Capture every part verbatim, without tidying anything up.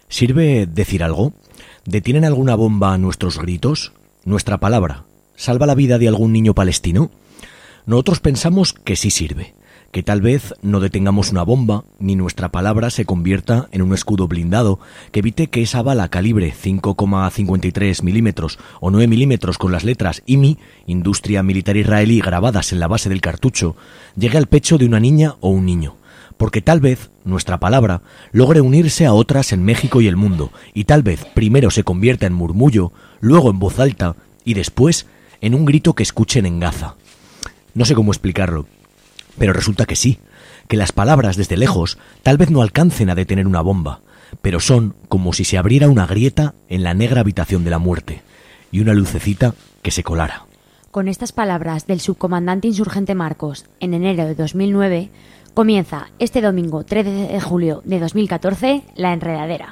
¿Sirve decir algo? ¿Detienen alguna bomba nuestros gritos? ¿Nuestra palabra salva la vida de algún niño palestino? Nosotros pensamos que sí sirve, que tal vez no detengamos una bomba, ni nuestra palabra se convierta en un escudo blindado que evite que esa bala calibre cinco coma cincuenta y tres milímetros o nueve milímetros con las letras I M I, Industria Militar Israelí, grabadas en la base del cartucho, llegue al pecho de una niña o un niño. Porque tal vez nuestra palabra logre unirse a otras en México y el mundo, y tal vez primero se convierta en murmullo, luego en voz alta y después en un grito que escuchen en Gaza. No sé cómo explicarlo, pero resulta que sí, que las palabras desde lejos tal vez no alcancen a detener una bomba, pero son como si se abriera una grieta en la negra habitación de la muerte y una lucecita que se colara. Con estas palabras del subcomandante insurgente Marcos, en enero de dos mil nueve, comienza este domingo trece de julio de dos mil catorce La Enredadera.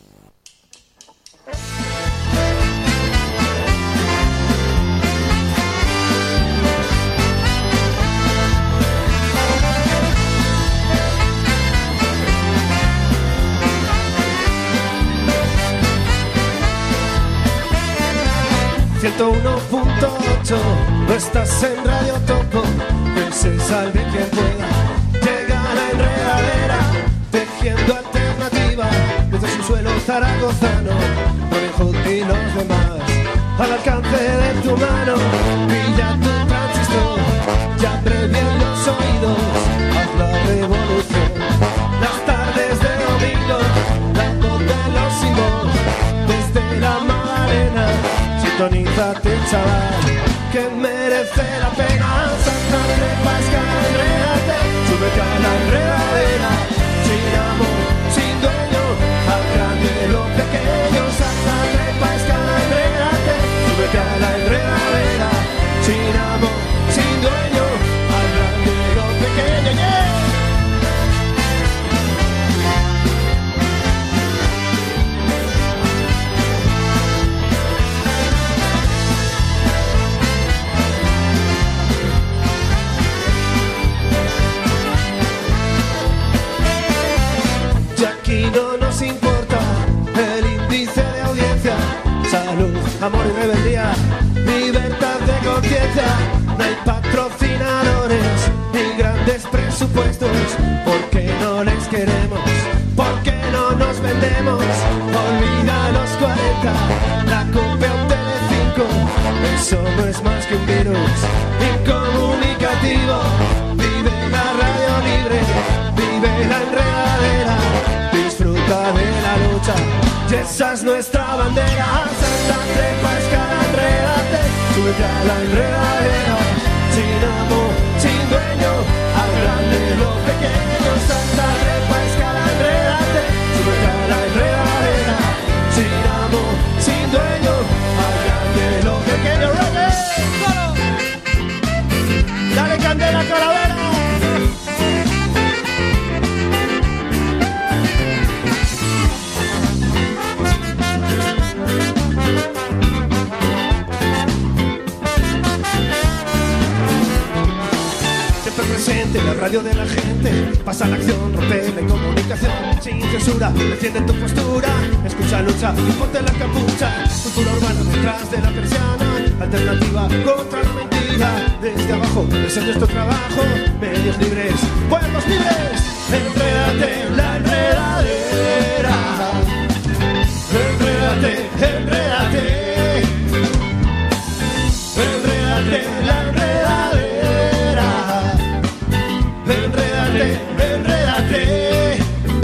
ciento uno punto ocho, no estás en Radio Topo, que se salve quien pueda. Llega la enredadera, tejiendo alternativa, desde su suelo zaragozano, Robin Hood y los demás, al alcance de tu mano, pilla tu transistor, ya abre bien los oídos, haz la revolución. Las tardes de domingo, la voz de los sin voz, desde la Magdalena, sintonízate chaval, que merece la pena. Salta, trepa, escala, enrédate, súbete a la enredadera, sin amor, sin dueño, al grande lo pequeño. Salta, trepa, escala, enrédate, súbete a la enredadera, sin amor, sin dueño, al grande lo pequeño. Yeah. Y no nos importa el índice de audiencia, salud, amor y rebeldía, libertad de conciencia. No hay patrocinadores ni grandes presupuestos, porque no les queremos, porque no nos vendemos. Olvida los cuarenta, la COPE o Telecinco, eso no es más que un virus incomunicativo. Vive la radio libre, vive la enredadera, disfruta de la lucha, y esa es nuestra bandera. Salta, trepa, escala, enrédate, súbete a la enredadera, sin amor, sin dueño, al grande lo pequeño. Salta, trepa, escala, enrédate, súbete a la enredadera, sin amor, sin dueño, al grande lo pequeño. Dale candela, calavera. Presente, la radio de la gente, pasa la acción, rompe la incomunicación, sin censura, defiende tu postura, escucha, lucha, y ponte la capucha, cultura urbana detrás de la persiana, alternativa contra la mentira, desde abajo, ese es nuestro trabajo, medios libres, pueblos libres, enrédate en la enredadera, enrédate, enrédate, enrédate en la enredadera. Enrédate, enrédate,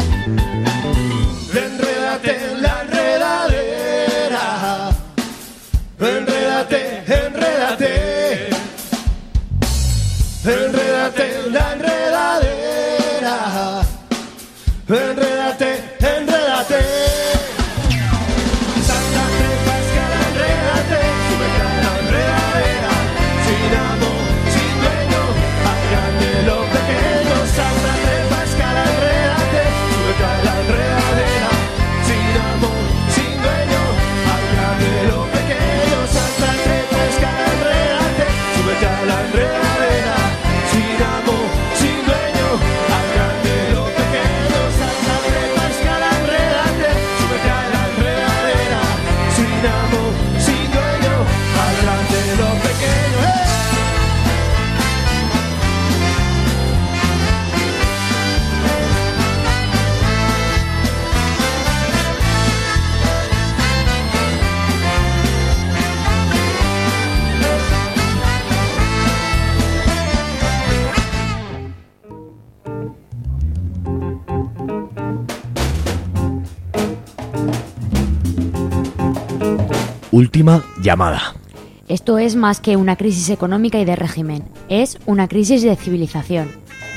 enrédate en la enredadera, enrédate, enrédate, enrédate en la enredadera, enrédate. última llamada. Esto es más que una crisis económica y de régimen, es una crisis de civilización.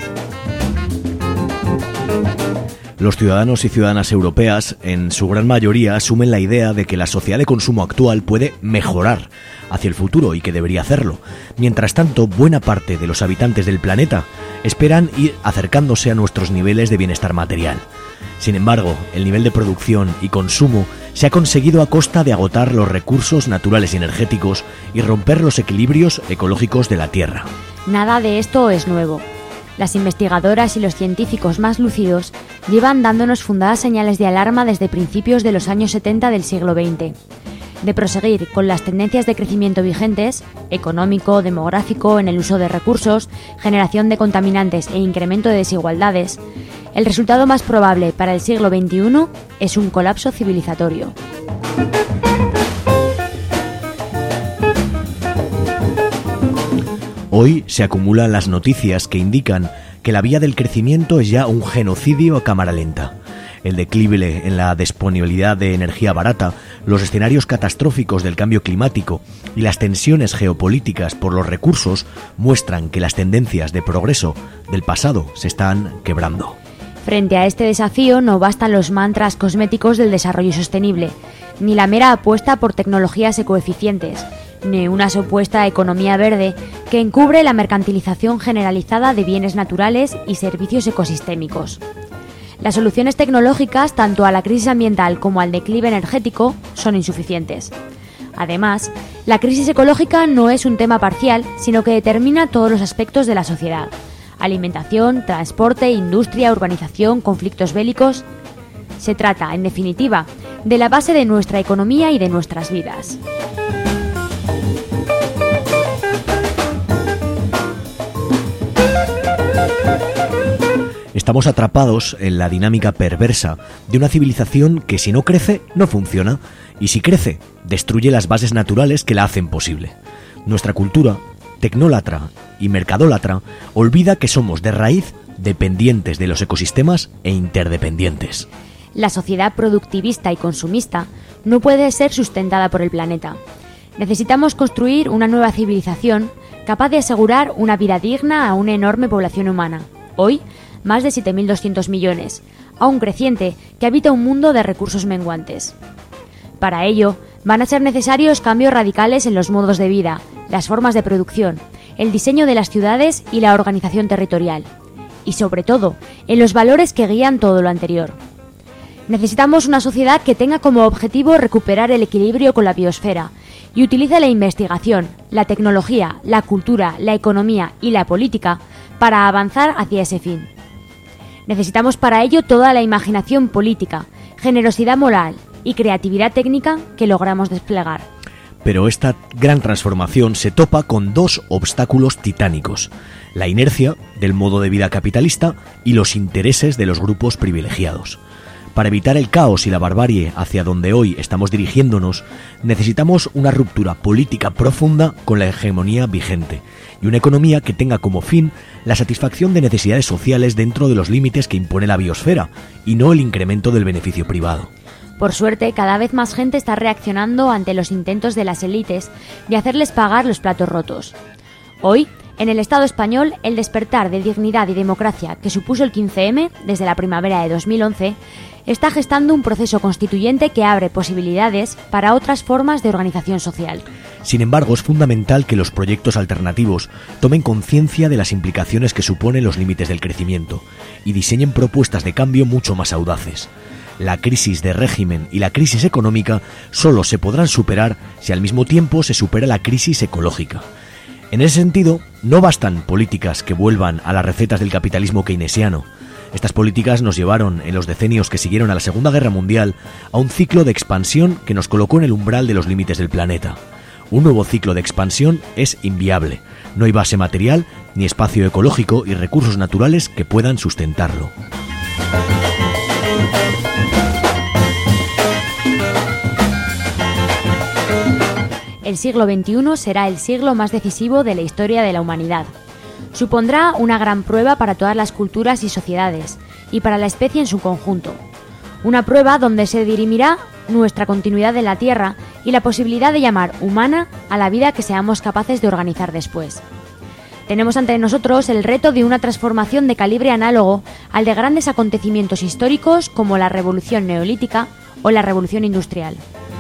Los ciudadanos y ciudadanas europeas, en su gran mayoría, asumen la idea de que la sociedad de consumo actual puede mejorar hacia el futuro y que debería hacerlo. Mientras tanto, buena parte de los habitantes del planeta esperan ir acercándose a nuestros niveles de bienestar material. Sin embargo, el nivel de producción y consumo se ha conseguido a costa de agotar los recursos naturales y energéticos y romper los equilibrios ecológicos de la Tierra. Nada de esto es nuevo. Las investigadoras y los científicos más lúcidos llevan dándonos fundadas señales de alarma desde principios de los años setenta del siglo veinte. De proseguir con las tendencias de crecimiento vigentes, económico, demográfico, en el uso de recursos, generación de contaminantes e incremento de desigualdades, el resultado más probable para el siglo veintiuno es un colapso civilizatorio. Hoy se acumulan las noticias que indican que la vía del crecimiento es ya un genocidio a cámara lenta. El declive en la disponibilidad de energía barata, los escenarios catastróficos del cambio climático y las tensiones geopolíticas por los recursos muestran que las tendencias de progreso del pasado se están quebrando. Frente a este desafío no bastan los mantras cosméticos del desarrollo sostenible, ni la mera apuesta por tecnologías ecoeficientes, ni una supuesta economía verde que encubre la mercantilización generalizada de bienes naturales y servicios ecosistémicos. Las soluciones tecnológicas, tanto a la crisis ambiental como al declive energético, son insuficientes. Además, la crisis ecológica no es un tema parcial, sino que determina todos los aspectos de la sociedad: alimentación, transporte, industria, urbanización, conflictos bélicos. Se trata, en definitiva, de la base de nuestra economía y de nuestras vidas. Estamos atrapados en la dinámica perversa de una civilización que, si no crece, no funciona, y si crece, destruye las bases naturales que la hacen posible. Nuestra cultura, tecnólatra y mercadólatra, olvida que somos de raíz dependientes de los ecosistemas e interdependientes. La sociedad productivista y consumista no puede ser sustentada por el planeta. Necesitamos construir una nueva civilización capaz de asegurar una vida digna a una enorme población humana. Hoy, más de siete mil doscientos millones, aún creciente, que habita un mundo de recursos menguantes. Para ello, van a ser necesarios cambios radicales en los modos de vida, las formas de producción, el diseño de las ciudades y la organización territorial. Y sobre todo, en los valores que guían todo lo anterior. Necesitamos una sociedad que tenga como objetivo recuperar el equilibrio con la biosfera y utilice la investigación, la tecnología, la cultura, la economía y la política para avanzar hacia ese fin. Necesitamos para ello toda la imaginación política, generosidad moral y creatividad técnica que logramos desplegar. Pero esta gran transformación se topa con dos obstáculos titánicos: la inercia del modo de vida capitalista y los intereses de los grupos privilegiados. Para evitar el caos y la barbarie hacia donde hoy estamos dirigiéndonos, necesitamos una ruptura política profunda con la hegemonía vigente y una economía que tenga como fin la satisfacción de necesidades sociales dentro de los límites que impone la biosfera y no el incremento del beneficio privado. Por suerte, cada vez más gente está reaccionando ante los intentos de las élites de hacerles pagar los platos rotos. Hoy, en el Estado español, el despertar de dignidad y democracia que supuso el quince eme desde la primavera de dos mil once está gestando un proceso constituyente que abre posibilidades para otras formas de organización social. Sin embargo, es fundamental que los proyectos alternativos tomen conciencia de las implicaciones que suponen los límites del crecimiento y diseñen propuestas de cambio mucho más audaces. La crisis de régimen y la crisis económica solo se podrán superar si al mismo tiempo se supera la crisis ecológica. En ese sentido, no bastan políticas que vuelvan a las recetas del capitalismo keynesiano. Estas políticas nos llevaron, en los decenios que siguieron a la Segunda Guerra Mundial, a un ciclo de expansión que nos colocó en el umbral de los límites del planeta. Un nuevo ciclo de expansión es inviable. No hay base material, ni espacio ecológico y recursos naturales que puedan sustentarlo. El siglo veintiuno será el siglo más decisivo de la historia de la humanidad. Supondrá una gran prueba para todas las culturas y sociedades, y para la especie en su conjunto. Una prueba donde se dirimirá nuestra continuidad en la Tierra y la posibilidad de llamar humana a la vida que seamos capaces de organizar después. Tenemos ante nosotros el reto de una transformación de calibre análogo al de grandes acontecimientos históricos como la Revolución Neolítica o la Revolución Industrial.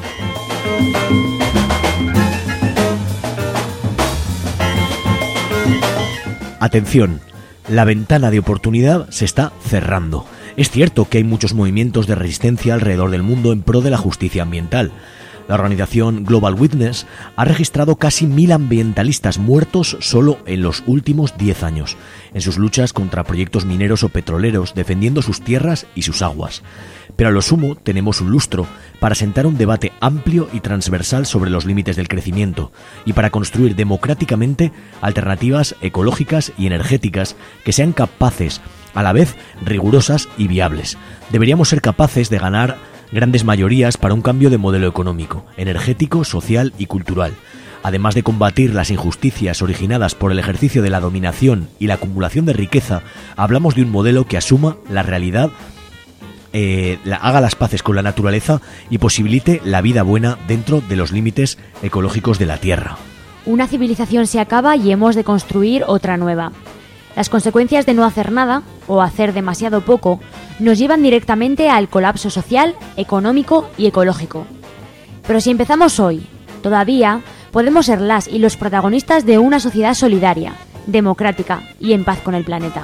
Atención, la ventana de oportunidad se está cerrando. Es cierto que hay muchos movimientos de resistencia alrededor del mundo en pro de la justicia ambiental. La organización Global Witness ha registrado casi mil ambientalistas muertos solo en los últimos diez años, en sus luchas contra proyectos mineros o petroleros, defendiendo sus tierras y sus aguas. Pero a lo sumo tenemos un lustro para sentar un debate amplio y transversal sobre los límites del crecimiento y para construir democráticamente alternativas ecológicas y energéticas que sean capaces, a la vez rigurosas y viables. Deberíamos ser capaces de ganar grandes mayorías para un cambio de modelo económico, energético, social y cultural. Además de combatir las injusticias originadas por el ejercicio de la dominación y la acumulación de riqueza, hablamos de un modelo que asuma la realidad, eh, la, haga las paces con la naturaleza y posibilite la vida buena dentro de los límites ecológicos de la Tierra. Una civilización se acaba y hemos de construir otra nueva. Las consecuencias de no hacer nada, o hacer demasiado poco, nos llevan directamente al colapso social, económico y ecológico. Pero si empezamos hoy, todavía podemos ser las y los protagonistas de una sociedad solidaria, democrática y en paz con el planeta.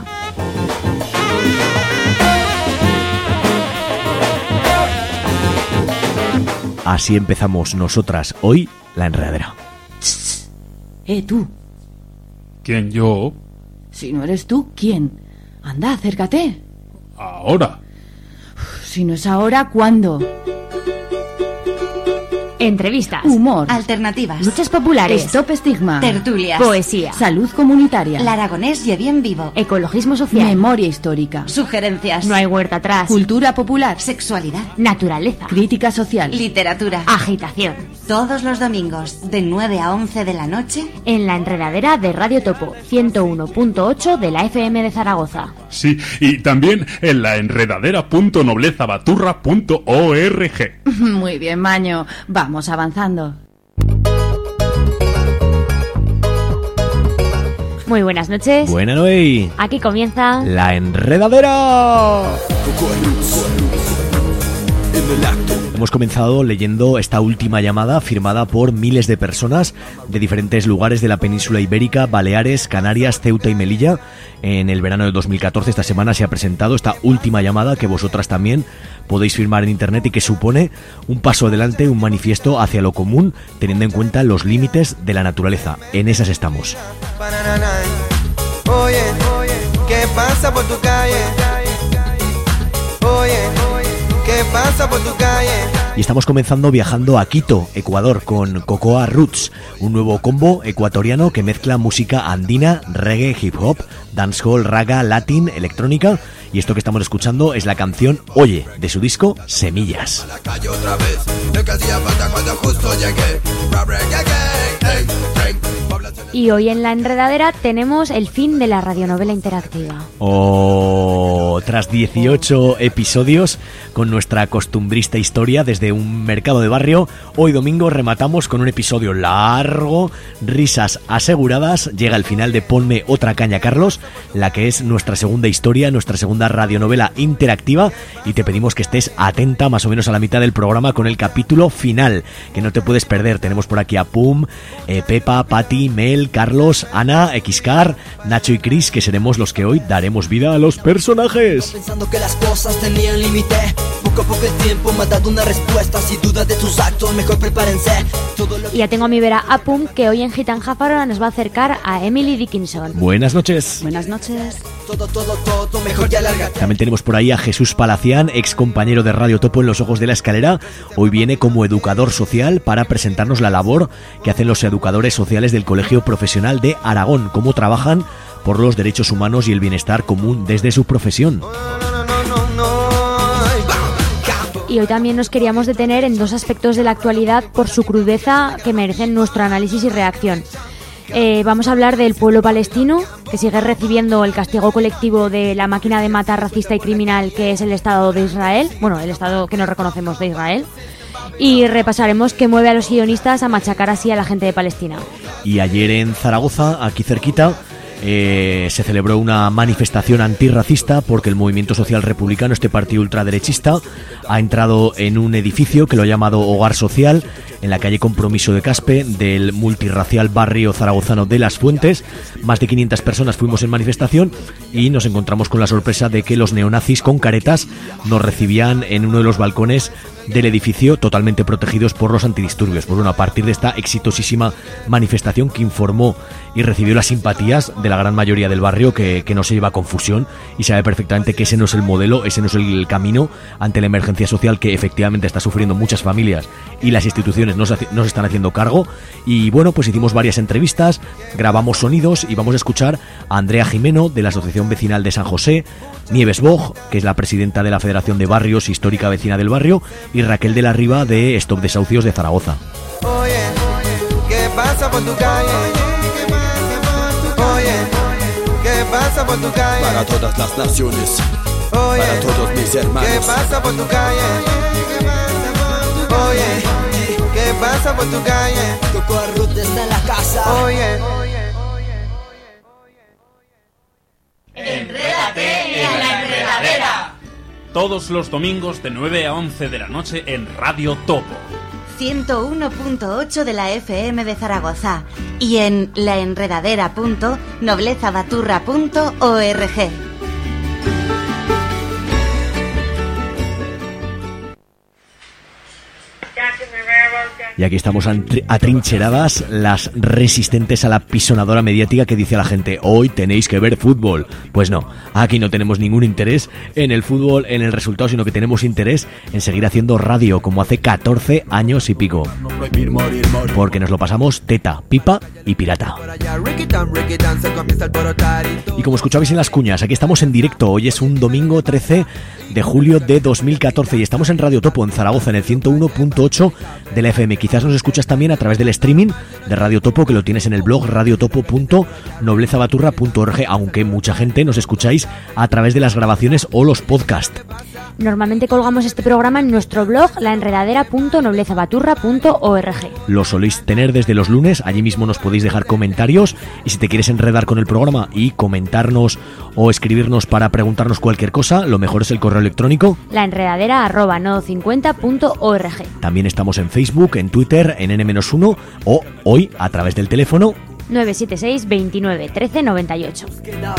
Así empezamos nosotras hoy la enredadera. Eh, tú. ¿Quién, yo? Si no eres tú, ¿quién? Anda, acércate. Ahora. Si no es ahora, ¿cuándo? Entrevistas, humor, alternativas, luchas populares, stop estigma, tertulias, poesía, salud comunitaria, el aragonés y bien vivo, ecologismo social, memoria histórica, sugerencias, no hay huerta atrás, cultura popular, sexualidad, naturaleza, crítica social, literatura, agitación. Todos los domingos de nueve a once de la noche en la enredadera de Radio Topo ciento uno punto ocho de la F M de Zaragoza. Sí, y también en la enredadera punto noblezabaturra punto org. Muy bien, Maño. Vamos avanzando. Muy buenas noches. Buena noche. Aquí comienza La enredadera. Hemos comenzado leyendo esta última llamada firmada por miles de personas de diferentes lugares de la península ibérica, Baleares, Canarias, Ceuta y Melilla. En el verano de dos mil catorce, esta semana, se ha presentado esta última llamada que vosotras también podéis firmar en internet y que supone un paso adelante, un manifiesto hacia lo común, teniendo en cuenta los límites de la naturaleza. En esas estamos. Oye, ¿qué pasa por tu calle? Oye, ¿qué pasa por tu calle? Y estamos comenzando viajando a Quito, Ecuador, con Cocoa Roots, un nuevo combo ecuatoriano que mezcla música andina, reggae, hip hop, dancehall, raga, latín, electrónica. Y esto que estamos escuchando es la canción Oye, de su disco Semillas. Y hoy en la enredadera tenemos el fin de la radionovela interactiva. Oh, tras dieciocho episodios con nuestra costumbrista historia desde un mercado de barrio, hoy domingo rematamos con un episodio largo, risas aseguradas. Llega el final de Ponme otra caña, Carlos, la que es nuestra segunda historia, nuestra segunda radionovela interactiva, y te pedimos que estés atenta más o menos a la mitad del programa con el capítulo final, que no te puedes perder. Tenemos por aquí a Pum, eh, Pepa, Pati, Mel, Carlos, Ana, Xcar, Nacho y Chris, que seremos los que hoy daremos vida a los personajes. Pensando que las cosas tenían límite, poco a poco el tiempo me ha dado una respuesta. Sin duda de tus actos, mejor prepárense. Todo lo... Y ya tengo a mi vera a Pum, que hoy en Gitan Jáfara nos va a acercar a Emily Dickinson. Buenas noches. Buenas noches. Todo, todo, todo, mejor ya lárgate. También tenemos por ahí a Jesús Palacián, ex compañero de Radio Topo en Los Ojos de la Escalera. Hoy viene como educador social para presentarnos la labor que hacen los educadores sociales del Colegio Profesional de Aragón, cómo trabajan por los derechos humanos y el bienestar común desde su profesión. Y hoy también nos queríamos detener en dos aspectos de la actualidad por su crudeza que merecen nuestro análisis y reacción. Eh, vamos a hablar del pueblo palestino, que sigue recibiendo el castigo colectivo de la máquina de matar racista y criminal que es el Estado de Israel, bueno, el Estado que no reconocemos de Israel. Y repasaremos qué mueve a los sionistas a machacar así a la gente de Palestina. Y ayer en Zaragoza, aquí cerquita, eh, se celebró una manifestación antirracista porque el Movimiento Social Republicano, este partido ultraderechista, ha entrado en un edificio que lo ha llamado Hogar Social, en la calle Compromiso de Caspe, del multirracial barrio zaragozano de Las Fuentes. Más de quinientas personas fuimos en manifestación y nos encontramos con la sorpresa de que los neonazis con caretas nos recibían en uno de los balcones del edificio, totalmente protegidos por los antidisturbios. Pues bueno, a partir de esta exitosísima manifestación que informó y recibió las simpatías de la gran mayoría del barrio, que, que no se lleva a confusión y sabe perfectamente que ese no es el modelo, ese no es el camino ante la emergencia social que efectivamente está sufriendo muchas familias y las instituciones no se, no se están haciendo cargo. Y bueno, pues hicimos varias entrevistas, grabamos sonidos y vamos a escuchar a Andrea Jimeno, de la Asociación Vecinal de San José, Nieves Boj, que es la presidenta de la Federación de Barrios, histórica vecina del barrio, y Raquel de la Riva, de Stop Desahucios de Zaragoza. Oye, ¿qué pasa por tu calle? Oye, ¿qué pasa por tu calle? Para todas las naciones, Oye, para todos mis hermanos. ¿qué pasa por tu calle? Oye, ¿qué pasa por tu calle? Coco Arroz desde la casa. Oye, ¡Enrédate en la enredadera! Todos los domingos de nueve a once de la noche en Radio Topo. ciento uno punto ocho de la F M de Zaragoza y en laenredadera punto noblezabaturra punto org. Y aquí estamos atrincheradas las resistentes a la pisonadora mediática que dice a la gente: hoy tenéis que ver fútbol. Pues no, aquí no tenemos ningún interés en el fútbol, en el resultado, sino que tenemos interés en seguir haciendo radio como hace catorce años y pico. Porque nos lo pasamos teta, pipa y pirata. Y como escuchabais en las cuñas, aquí estamos en directo. Hoy es un domingo trece de julio de dos mil catorce y estamos en Radio Topo, en Zaragoza, en el ciento uno punto ocho de la F M. Quizás nos escuchas también a través del streaming de Radio Topo, que lo tienes en el blog radiotopo punto noblezabaturra punto org, aunque mucha gente nos escucháis a través de las grabaciones o los podcasts. Normalmente colgamos este programa en nuestro blog laenredadera punto noblezabaturra punto org. Lo soléis tener desde los lunes, allí mismo nos podéis dejar comentarios, y si te quieres enredar con el programa y comentarnos o escribirnos para preguntarnos cualquier cosa, lo mejor es el correo electrónico laenredadera arroba nodo cincuenta punto org. También estamos en Facebook, en Twitter, en ene menos uno o hoy a través del teléfono nueve siete seis, veintinueve, trece, noventa y ocho.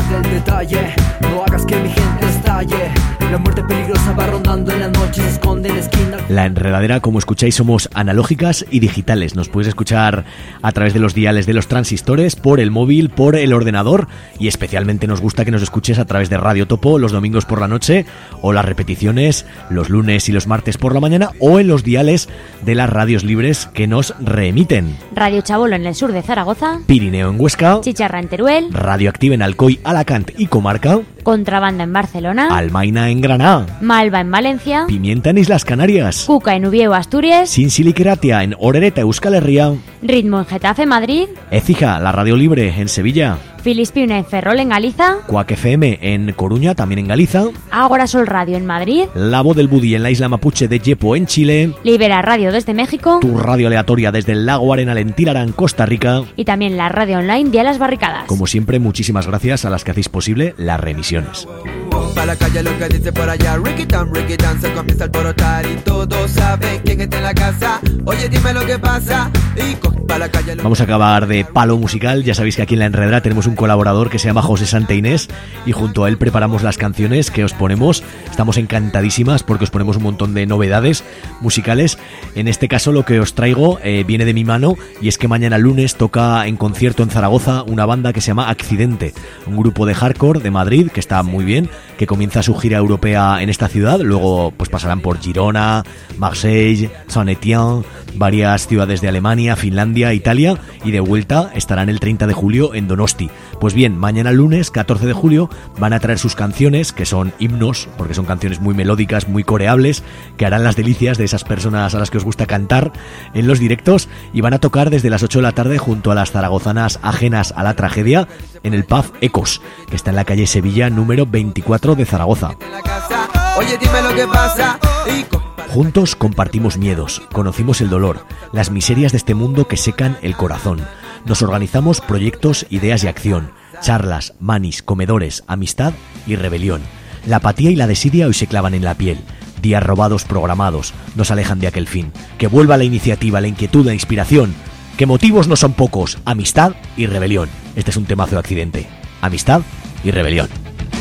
No hagas que mi gente estalle. La muerte peligrosa va rondando en la noche, se esconde en la esquina. La enredadera, como escucháis, somos analógicas y digitales. Nos puedes escuchar a través de los diales de los transistores, por el móvil, por el ordenador, y especialmente nos gusta que nos escuches a través de Radio Topo los domingos por la noche, o las repeticiones los lunes y los martes por la mañana, o en los diales de las radios libres que nos reemiten. Radio Chabolo en el sur de Zaragoza, Pirineo en Huesca, Chicharra en Teruel, Radio Activa en Alcoy, Alacant y Comarca, Contrabanda en Barcelona, Almaina en Granada, Malva en Valencia, Pimienta en Islas Canarias, Cuca en Ubieu, Asturias, Sinsilikeratia en Orereta, Euskal Herria, Ritmo en Getafe, Madrid, Écija, la radio libre en Sevilla, Filispina en Ferrol en Galiza, Cuac F M en Coruña, también en Galiza, Ágora Sol Radio en Madrid, La Voz del Budi en la isla mapuche de Yepo en Chile, Libera Radio desde México, Tu Radio Aleatoria desde el lago Arenal en Tilarán, Costa Rica, y también la radio online de Las Barricadas. Como siempre, muchísimas gracias a las que hacéis posible las reemisiones. para la calle lo que dice por allá. Ricky Tan, Ricky Tan, se comienza a alborotar y todos saben quién está en la casa. Oye, dime lo que pasa y coge para la calle. Vamos a acabar de palo musical. Ya sabéis que aquí en La Enredadera tenemos un colaborador que se llama José Santa Inés y junto a él preparamos las canciones que os ponemos. Estamos encantadísimas porque os ponemos un montón de novedades musicales. En este caso lo que os traigo eh, viene de mi mano, y es que mañana lunes toca en concierto en Zaragoza una banda que se llama Accidente, un grupo de hardcore de Madrid que está muy bien, que comienza su gira europea en esta ciudad. Luego pues pasarán por Girona, Marseille, Saint-Étienne, varias ciudades de Alemania, Finlandia, Italia, y de vuelta estarán el treinta de julio en Donosti. Pues bien, mañana lunes catorce de julio van a traer sus canciones, que son himnos, porque son canciones muy melódicas, muy coreables, que harán las delicias de esas personas a las que os gusta cantar en los directos, y van a tocar desde las ocho de la tarde junto a las zaragozanas ajenas a la tragedia en el pub Ecos, que está en la calle Sevilla número veinticuatro de Zaragoza. Oye, dime lo que pasa. Juntos compartimos miedos, conocimos el dolor, las miserias de este mundo que secan el corazón. Nos organizamos proyectos, ideas y acción, charlas, manis, comedores, amistad y rebelión. La apatía y la desidia hoy se clavan en la piel. Días robados programados nos alejan de aquel fin. Que vuelva la iniciativa, la inquietud, la inspiración. Que motivos no son pocos, amistad y rebelión. Este es un temazo de Accidente. Amistad y rebelión.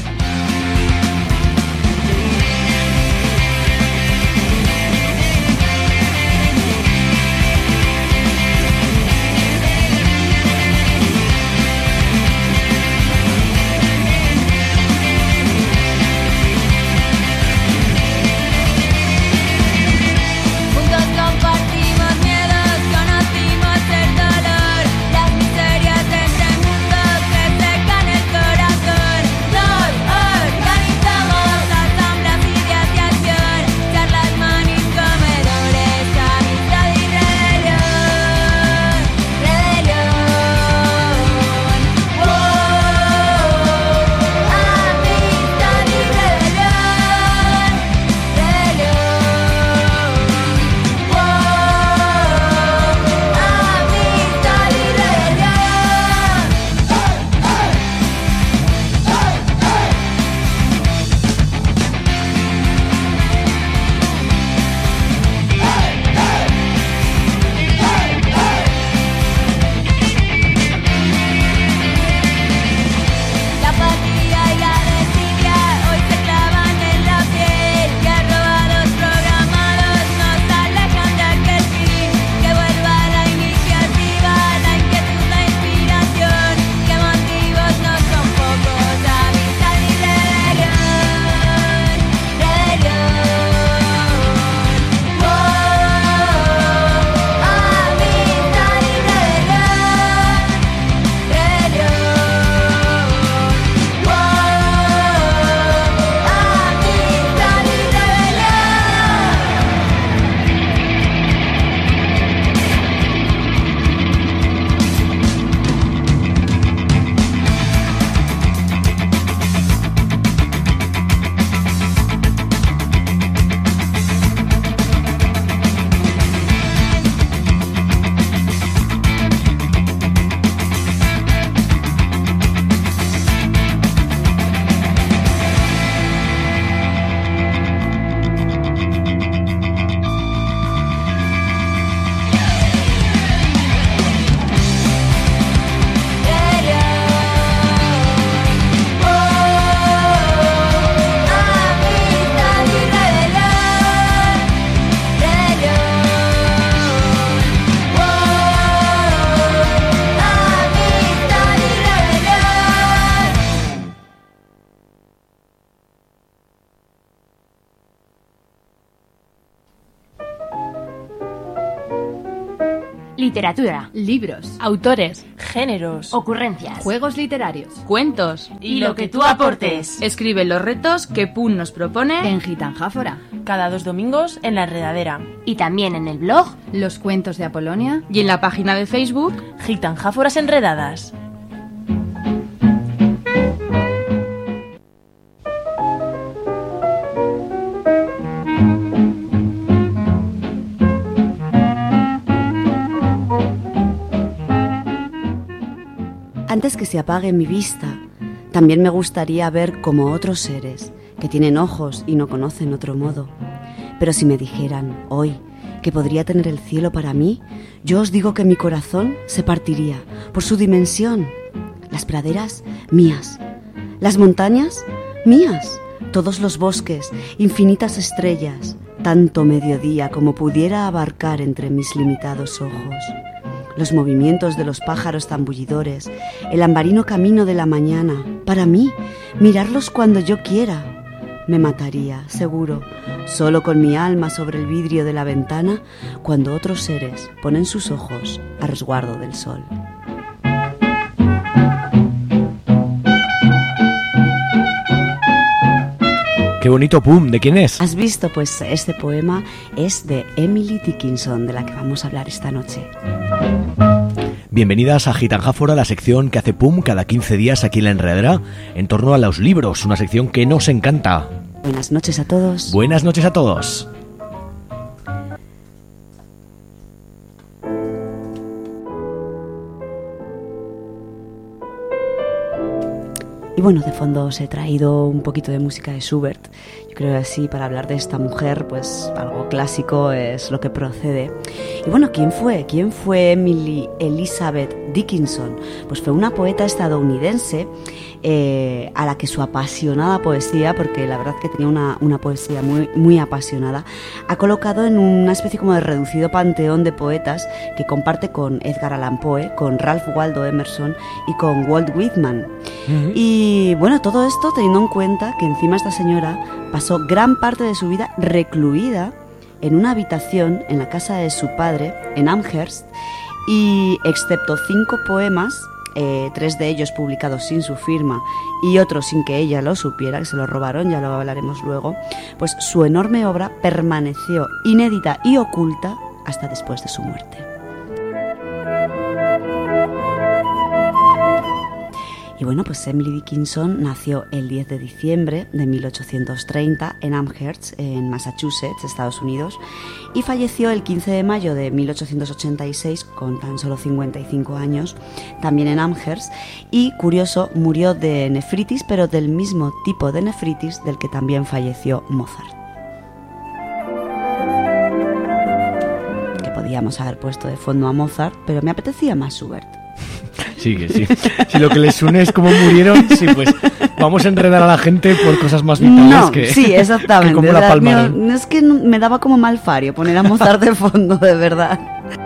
Literatura, libros, autores, géneros, ocurrencias, juegos literarios, cuentos y lo que tú aportes. Escribe los retos que P U N nos propone en Gitanjáfora. Cada dos domingos en La Enredadera. Y también en el blog Los Cuentos de Apolonia y en la página de Facebook Gitanjáforas Enredadas. Antes que se apague mi vista, también me gustaría ver como otros seres, que tienen ojos y no conocen otro modo. Pero si me dijeran, hoy, que podría tener el cielo para mí, yo os digo que mi corazón se partiría por su dimensión. Las praderas, mías. Las montañas, mías. Todos los bosques, infinitas estrellas, tanto mediodía como pudiera abarcar entre mis limitados ojos. Los movimientos de los pájaros zambullidores, el ambarino camino de la mañana. Para mí, mirarlos cuando yo quiera. Me mataría, seguro, solo con mi alma sobre el vidrio de la ventana, cuando otros seres ponen sus ojos a resguardo del sol. ¡Qué bonito, Pum! ¿De quién es? ¿Has visto? Pues este poema es de Emily Dickinson, de la que vamos a hablar esta noche. Bienvenidas a Gitanjáfora, la sección que hace Pum cada quince días aquí en La Enredadera, en torno a los libros, una sección que nos encanta. Buenas noches a todos. Buenas noches a todos. Y bueno, de fondo os he traído un poquito de música de Schubert. Yo creo que así, para hablar de esta mujer, pues algo clásico es lo que procede. Y bueno, ¿quién fue? ¿Quién fue Emily Elizabeth Dickinson? Pues fue una poeta estadounidense eh, a la que su apasionada poesía, porque la verdad que tenía una, una poesía muy, muy apasionada, ha colocado en una especie como de reducido panteón de poetas que comparte con Edgar Allan Poe, con Ralph Waldo Emerson y con Walt Whitman. Uh-huh. Y bueno, todo esto teniendo en cuenta que encima esta señora pasó gran parte de su vida recluida en una habitación en la casa de su padre, en Amherst, y excepto cinco poemas, eh, tres de ellos publicados sin su firma y otros sin que ella lo supiera, que se lo robaron, ya lo hablaremos luego, pues su enorme obra permaneció inédita y oculta hasta después de su muerte. Y bueno, pues Emily Dickinson nació el diez de diciembre de mil ochocientos treinta en Amherst, en Massachusetts, Estados Unidos, y falleció el quince de mayo de mil ochocientos ochenta y seis con tan solo cincuenta y cinco años, también en Amherst, y curioso, murió de nefritis, pero del mismo tipo de nefritis del que también falleció Mozart. Que podíamos haber puesto de fondo a Mozart, pero me apetecía más Schubert. Sí, que sí. Si lo que les une es cómo murieron, sí, pues vamos a enredar a la gente por cosas más vitales no, que, sí, exactamente. que como la palmaron. No, es que me daba como malfario poner a Mozart de fondo, de verdad.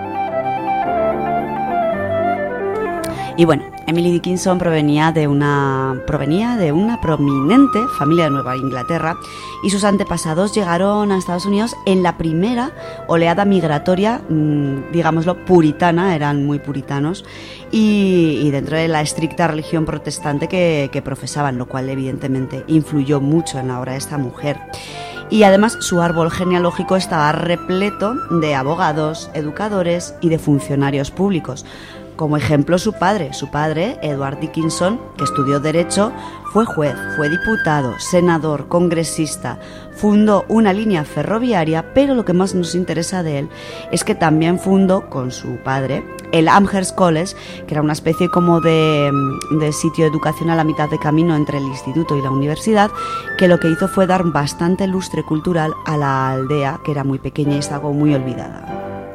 Y bueno, Emily Dickinson provenía de una provenía de una prominente familia de Nueva Inglaterra y sus antepasados llegaron a Estados Unidos en la primera oleada migratoria, digámoslo, puritana, eran muy puritanos, y, y dentro de la estricta religión protestante que, que profesaban, lo cual evidentemente influyó mucho en la obra de esta mujer. Y además su árbol genealógico estaba repleto de abogados, educadores y de funcionarios públicos. Como ejemplo, su padre, su padre, Edward Dickinson, que estudió Derecho, fue juez, fue diputado, senador, congresista, fundó una línea ferroviaria, pero lo que más nos interesa de él es que también fundó, con su padre, el Amherst College, que era una especie como de, de sitio educacional a mitad de camino entre el instituto y la universidad, que lo que hizo fue dar bastante lustre cultural a la aldea, que era muy pequeña y estaba muy olvidada.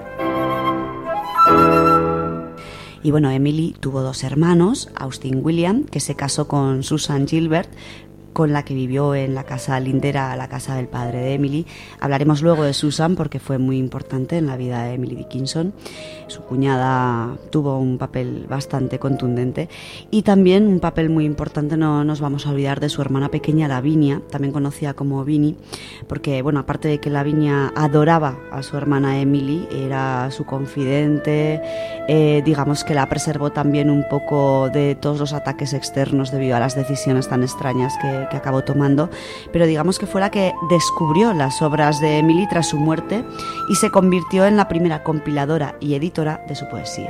Y bueno, Emily tuvo dos hermanos, Austin William, que se casó con Susan Gilbert, con la que vivió en la casa lindera, la casa del padre de Emily. Hablaremos luego de Susan porque fue muy importante en la vida de Emily Dickinson. Su cuñada tuvo un papel bastante contundente y también un papel muy importante, no nos vamos a olvidar, de su hermana pequeña Lavinia, también conocida como Vinnie, porque bueno, aparte de que Lavinia adoraba a su hermana Emily, era su confidente, eh, digamos que la preservó también un poco de todos los ataques externos debido a las decisiones tan extrañas que que acabó tomando, pero digamos que fue la que descubrió las obras de Emily tras su muerte y se convirtió en la primera compiladora y editora de su poesía.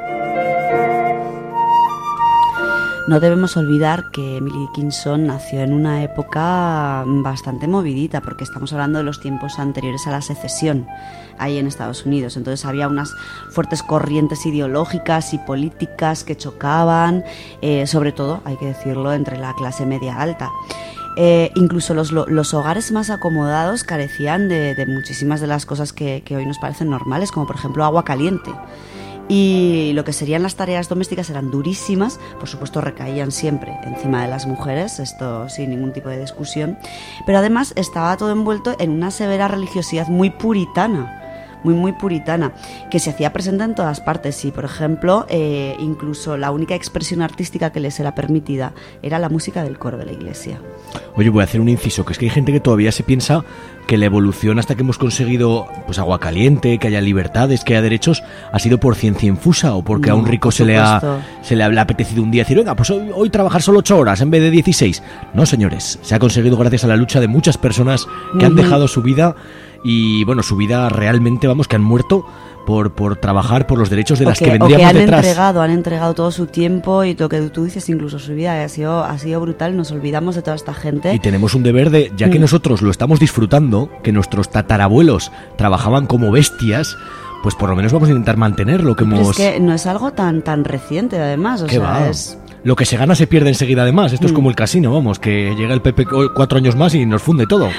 No debemos olvidar que Emily Dickinson nació en una época bastante movidita, porque estamos hablando de los tiempos anteriores a la secesión, ahí en Estados Unidos. Entonces había unas fuertes corrientes ideológicas y políticas que chocaban, eh, sobre todo, hay que decirlo, entre la clase media alta. Eh, incluso los, los hogares más acomodados carecían de, de muchísimas de las cosas que, que hoy nos parecen normales, como por ejemplo agua caliente. Y lo que serían las tareas domésticas eran durísimas, por supuesto recaían siempre encima de las mujeres, esto sin ningún tipo de discusión, pero además estaba todo envuelto en una severa religiosidad muy puritana, muy muy puritana, que se hacía presente en todas partes. Y por ejemplo, eh, incluso la única expresión artística que les era permitida era la música del coro de la iglesia. Oye, voy a hacer un inciso, que es que hay gente que todavía se piensa que la evolución hasta que hemos conseguido pues agua caliente, que haya libertades, que haya derechos, ha sido por ciencia infusa o porque no, a un rico se le, ha, se le ha apetecido un día decir, venga, pues hoy, hoy trabajar solo ocho horas en vez de dieciséis. No, señores, se ha conseguido gracias a la lucha de muchas personas que uh-huh. han dejado su vida y, bueno, su vida realmente, vamos, que han muerto por, por trabajar por los derechos de las que, que vendríamos o que han detrás. Entregado, han entregado todo su tiempo y lo que tú dices, incluso su vida, ha sido, ha sido brutal. Nos olvidamos de toda esta gente. Y tenemos un deber de, ya que mm. nosotros lo estamos disfrutando, que nuestros tatarabuelos trabajaban como bestias, pues por lo menos vamos a intentar mantener lo que Pero hemos... es que no es algo tan tan reciente, además, o sea, va? es... Lo que se gana se pierde enseguida además. Esto mm. es como el casino, vamos, que llega el Pepe cuatro años más y nos funde todo.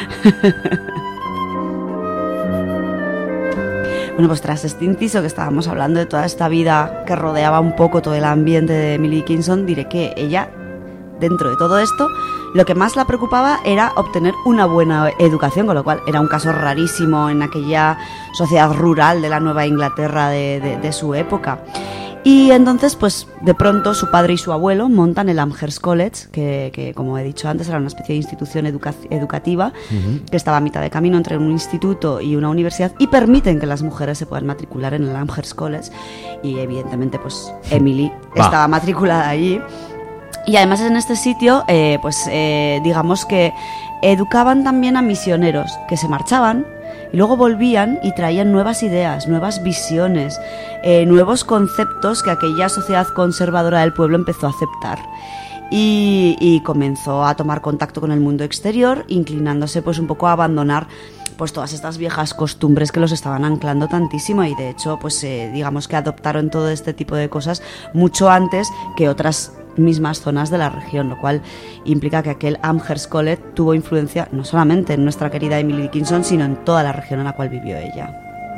Bueno, pues tras este inciso que estábamos hablando de toda esta vida que rodeaba un poco todo el ambiente de Emily Dickinson, diré que ella, dentro de todo esto, lo que más la preocupaba era obtener una buena educación, con lo cual era un caso rarísimo en aquella sociedad rural de la Nueva Inglaterra de, de, de su época. Y entonces, pues de pronto su padre y su abuelo montan el Amherst College, que, que como he dicho antes era una especie de institución educa- educativa uh-huh. que estaba a mitad de camino entre un instituto y una universidad, y permiten que las mujeres se puedan matricular en el Amherst College. Y evidentemente pues Emily Va. estaba matriculada allí. Y además en este sitio, eh, pues eh, digamos que educaban también a misioneros que se marchaban y luego volvían y traían nuevas ideas, nuevas visiones, eh, nuevos conceptos que aquella sociedad conservadora del pueblo empezó a aceptar. Y, y comenzó a tomar contacto con el mundo exterior, inclinándose pues un poco a abandonar pues todas estas viejas costumbres que los estaban anclando tantísimo, y de hecho pues eh, digamos que adoptaron todo este tipo de cosas mucho antes que otras mismas zonas de la región, lo cual implica que aquel Amherst College tuvo influencia no solamente en nuestra querida Emily Dickinson, sino en toda la región en la cual vivió ella.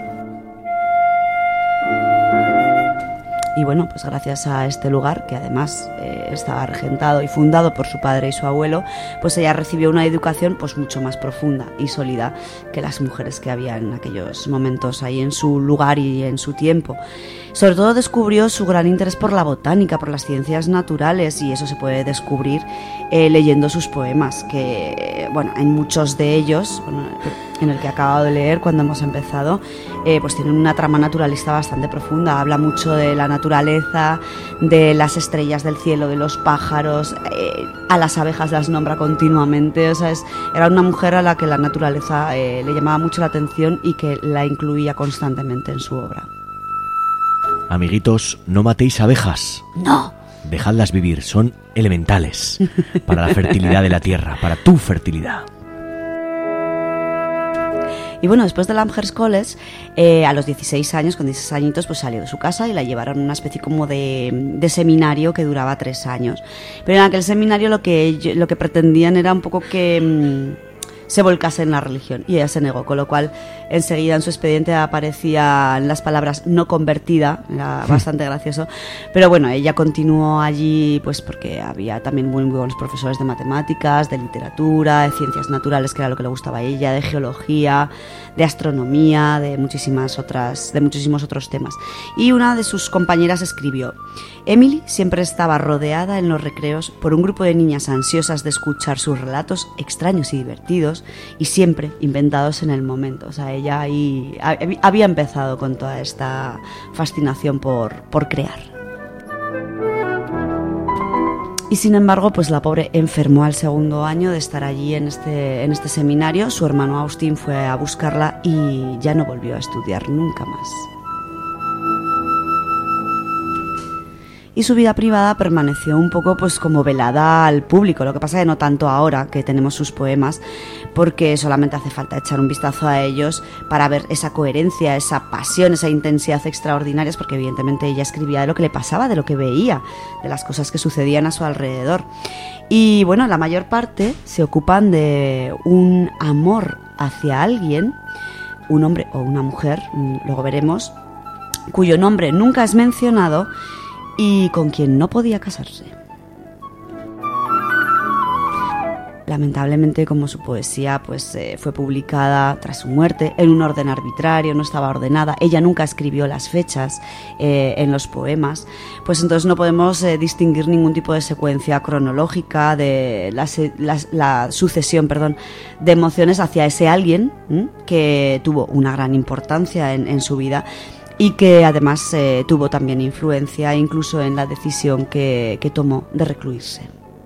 Y bueno, pues gracias a este lugar, que además eh, estaba regentado y fundado por su padre y su abuelo, pues ella recibió una educación pues mucho más profunda y sólida que las mujeres que había en aquellos momentos ahí en su lugar y en su tiempo. Sobre todo descubrió su gran interés por la botánica, por las ciencias naturales, y eso se puede descubrir eh, leyendo sus poemas, que, bueno, en muchos de ellos, bueno, en el que he acabado de leer cuando hemos empezado, eh, pues tienen una trama naturalista bastante profunda. Habla mucho de la naturaleza, de las estrellas del cielo, de los pájaros, eh, a las abejas las nombra continuamente. O sea, es, era una mujer a la que la naturaleza eh, le llamaba mucho la atención y que la incluía constantemente en su obra. Amiguitos, no matéis abejas. No. Dejadlas vivir, son elementales para la fertilidad de la tierra, para tu fertilidad. Y bueno, después del Amherst College, eh, a los dieciséis años, con dieciséis añitos, pues salió de su casa y la llevaron a una especie como de, de seminario que duraba tres años. Pero en aquel seminario lo que, lo que pretendían era un poco que mmm, se volcase en la religión, y ella se negó, con lo cual enseguida en su expediente aparecían las palabras no convertida, era bastante gracioso, pero bueno, ella continuó allí pues porque había también muy, muy buenos profesores de matemáticas, de literatura, de ciencias naturales, que era lo que le gustaba a ella, de geología, de astronomía, de muchísimas otras, de muchísimos otros temas. Y una de sus compañeras escribió: Emily siempre estaba rodeada en los recreos por un grupo de niñas ansiosas de escuchar sus relatos extraños y divertidos, y siempre inventados en el momento. O sea, ella ahí había empezado con toda esta fascinación por, por crear. Y sin embargo, pues la pobre enfermó al segundo año de estar allí en este, en este seminario. Su hermano Austin fue a buscarla y ya no volvió a estudiar nunca más. Y su vida privada permaneció un poco pues como velada al público, lo que pasa que no tanto ahora que tenemos sus poemas, porque solamente hace falta echar un vistazo a ellos para ver esa coherencia, esa pasión, esa intensidad extraordinarias, porque evidentemente ella escribía de lo que le pasaba, de lo que veía, de las cosas que sucedían a su alrededor. Y bueno, la mayor parte se ocupan de un amor hacia alguien, un hombre o una mujer, luego veremos, cuyo nombre nunca es mencionado y con quien no podía casarse. Lamentablemente, como su poesía pues eh, fue publicada tras su muerte en un orden arbitrario, no estaba ordenada, ella nunca escribió las fechas eh, en los poemas, pues entonces no podemos eh, distinguir ningún tipo de secuencia cronológica de la, la, la sucesión, perdón, de emociones hacia ese alguien ¿m? que tuvo una gran importancia en, en su vida, y que además eh, tuvo también influencia incluso en la decisión que, que tomó de recluirse.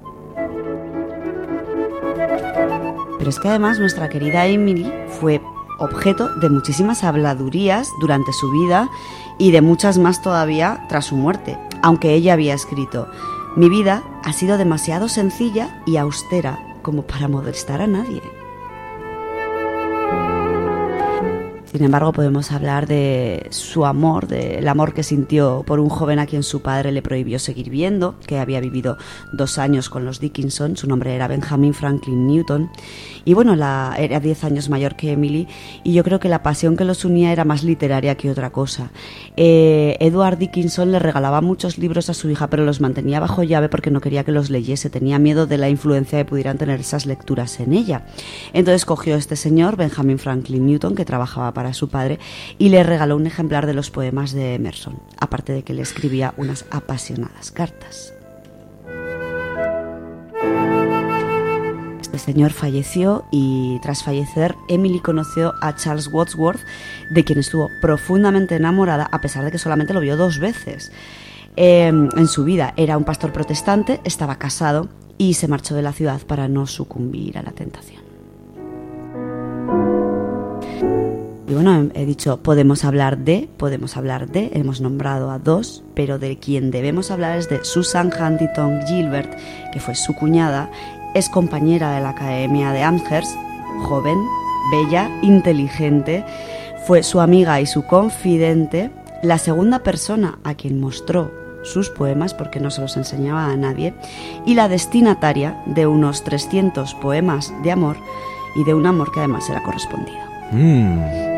Pero es que además nuestra querida Emily fue objeto de muchísimas habladurías durante su vida y de muchas más todavía tras su muerte, aunque ella había escrito: mi vida ha sido demasiado sencilla y austera como para molestar a nadie. Sin embargo, podemos hablar de su amor, del amor que sintió por un joven a quien su padre le prohibió seguir viendo, que había vivido dos años con los Dickinson. Su nombre era Benjamin Franklin Newton. Y bueno, la, era diez años mayor que Emily, y yo creo que la pasión que los unía era más literaria que otra cosa. Eh, Edward Dickinson le regalaba muchos libros a su hija, pero los mantenía bajo llave porque no quería que los leyese. Tenía miedo de la influencia que pudieran tener esas lecturas en ella. Entonces cogió este señor, Benjamin Franklin Newton, que trabajaba para su padre, y le regaló un ejemplar de los poemas de Emerson, aparte de que le escribía unas apasionadas cartas. Este señor falleció y tras fallecer Emily conoció a Charles Wadsworth, de quien estuvo profundamente enamorada a pesar de que solamente lo vio dos veces eh, en su vida. Era un pastor protestante, estaba casado y se marchó de la ciudad para no sucumbir a la tentación. Y bueno, he dicho, podemos hablar de, podemos hablar de, hemos nombrado a dos, pero de quien debemos hablar es de Susan Huntington Gilbert, que fue su cuñada, es compañera de la Academia de Amherst, joven, bella, inteligente, fue su amiga y su confidente, la segunda persona a quien mostró sus poemas, porque no se los enseñaba a nadie, y la destinataria de unos trescientos poemas de amor, y de un amor que además era correspondido. Mm.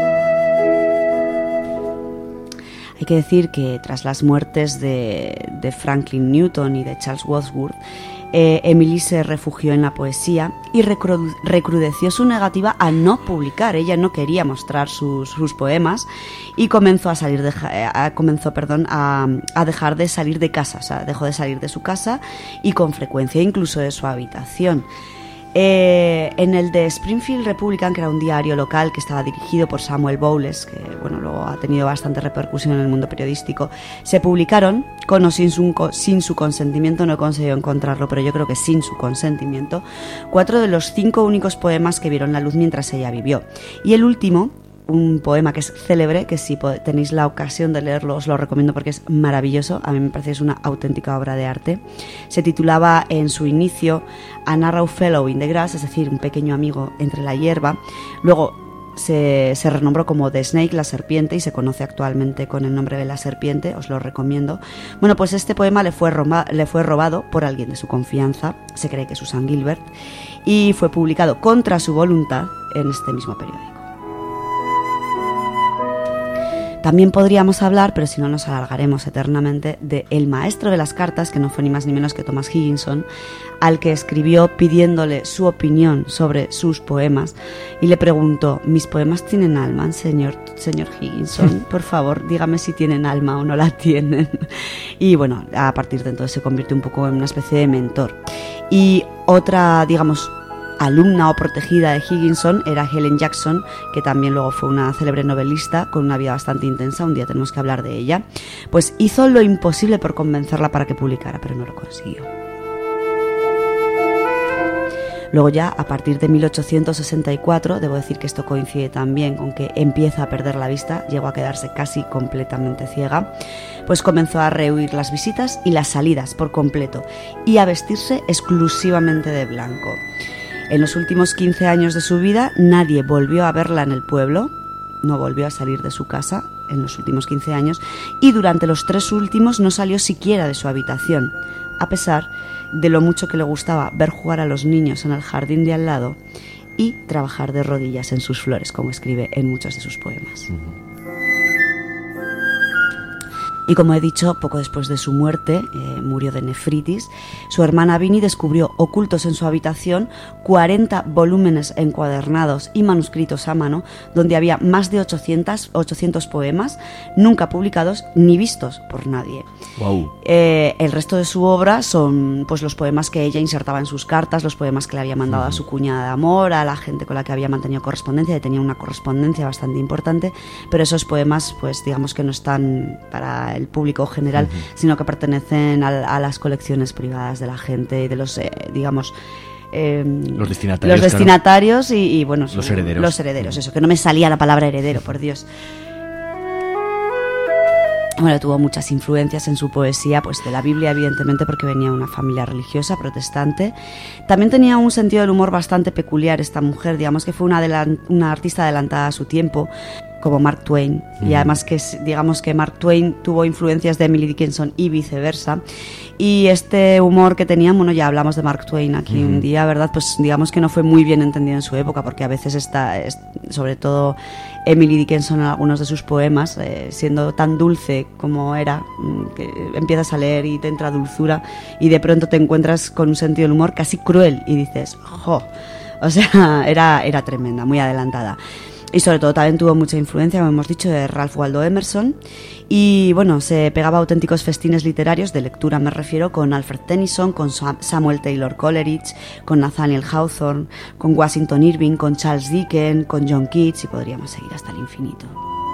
Hay que decir que tras las muertes de, de Franklin Newton y de Charles Wadsworth, eh, Emily se refugió en la poesía y recru- recrudeció su negativa a no publicar. Ella no quería mostrar sus, sus poemas y comenzó a salir de, a, comenzó, perdón, a, a dejar de salir de casa. O sea, dejó de salir de su casa y con frecuencia incluso de su habitación. Eh, en el de Springfield Republican, que era un diario local que estaba dirigido por Samuel Bowles, que bueno, luego ha tenido bastante repercusión en el mundo periodístico, se publicaron, con o sin su, sin su consentimiento, no he conseguido encontrarlo, pero yo creo que sin su consentimiento, cuatro de los cinco únicos poemas que vieron la luz mientras ella vivió. Y el último, un poema que es célebre, que si tenéis la ocasión de leerlo os lo recomiendo porque es maravilloso, a mí me parece que es una auténtica obra de arte. Se titulaba en su inicio A Narrow Fellow in the Grass, es decir, un pequeño amigo entre la hierba. Luego se, se renombró como The Snake, la serpiente, y se conoce actualmente con el nombre de La Serpiente, os lo recomiendo. Bueno, pues este poema le fue, roba, le fue robado por alguien de su confianza, se cree que Susan Gilbert, y fue publicado contra su voluntad en este mismo periódico. También podríamos hablar, pero si no nos alargaremos eternamente, de el maestro de las cartas, que no fue ni más ni menos que Thomas Higginson, al que escribió pidiéndole su opinión sobre sus poemas y le preguntó: ¿mis poemas tienen alma, señor, señor Higginson? Por favor, dígame si tienen alma o no la tienen. Y bueno, a partir de entonces se convierte un poco en una especie de mentor. Y otra, digamos, alumna o protegida de Higginson era Helen Jackson, que también luego fue una célebre novelista con una vida bastante intensa, un día tenemos que hablar de ella. Pues hizo lo imposible por convencerla para que publicara, pero no lo consiguió. Luego ya, a partir de mil ochocientos sesenta y cuatro, debo decir que esto coincide también con que empieza a perder la vista, llegó a quedarse casi completamente ciega, pues comenzó a rehuir las visitas y las salidas por completo y a vestirse exclusivamente de blanco. En los últimos quince años de su vida nadie volvió a verla en el pueblo, no volvió a salir de su casa en los últimos quince años y durante los tres últimos no salió siquiera de su habitación, a pesar de lo mucho que le gustaba ver jugar a los niños en el jardín de al lado y trabajar de rodillas en sus flores, como escribe en muchos de sus poemas. Uh-huh. Y como he dicho, poco después de su muerte, eh, murió de nefritis, su hermana Vinnie descubrió ocultos en su habitación cuarenta volúmenes encuadernados y manuscritos a mano, donde había más de ochocientos, ochocientos poemas, nunca publicados ni vistos por nadie. Wow. Eh, el resto de su obra son pues los poemas que ella insertaba en sus cartas, los poemas que le había mandado uh-huh. a su cuñada de amor, a la gente con la que había mantenido correspondencia, y tenía una correspondencia bastante importante, pero esos poemas, pues digamos que no están para el público general, uh-huh. sino que pertenecen a, a las colecciones privadas de la gente y de los, eh, digamos, eh, los destinatarios, los destinatarios claro. y, y, bueno, los herederos. Los herederos, uh-huh. eso, que no me salía la palabra heredero, por Dios. Bueno, tuvo muchas influencias en su poesía, pues de la Biblia, evidentemente, porque venía de una familia religiosa, protestante. También tenía un sentido del humor bastante peculiar esta mujer, digamos que fue una, adelant- una artista adelantada a su tiempo, como Mark Twain, mm. y además que digamos que Mark Twain tuvo influencias de Emily Dickinson y viceversa, y este humor que tenía, bueno, ya hablamos de Mark Twain aquí mm. un día, ¿verdad? Pues digamos que no fue muy bien entendido en su época, porque a veces está, es, sobre todo Emily Dickinson en algunos de sus poemas, eh, siendo tan dulce como era, que empiezas a leer y te entra dulzura, y de pronto te encuentras con un sentido del humor casi cruel, y dices, ¡jo! O sea, era, era tremenda, muy adelantada. Y sobre todo también tuvo mucha influencia, como hemos dicho, de Ralph Waldo Emerson. Y bueno, se pegaba auténticos festines literarios, de lectura me refiero, con Alfred Tennyson, con Samuel Taylor Coleridge, con Nathaniel Hawthorne, con Washington Irving, con Charles Dickens, con John Keats, y podríamos seguir hasta el infinito.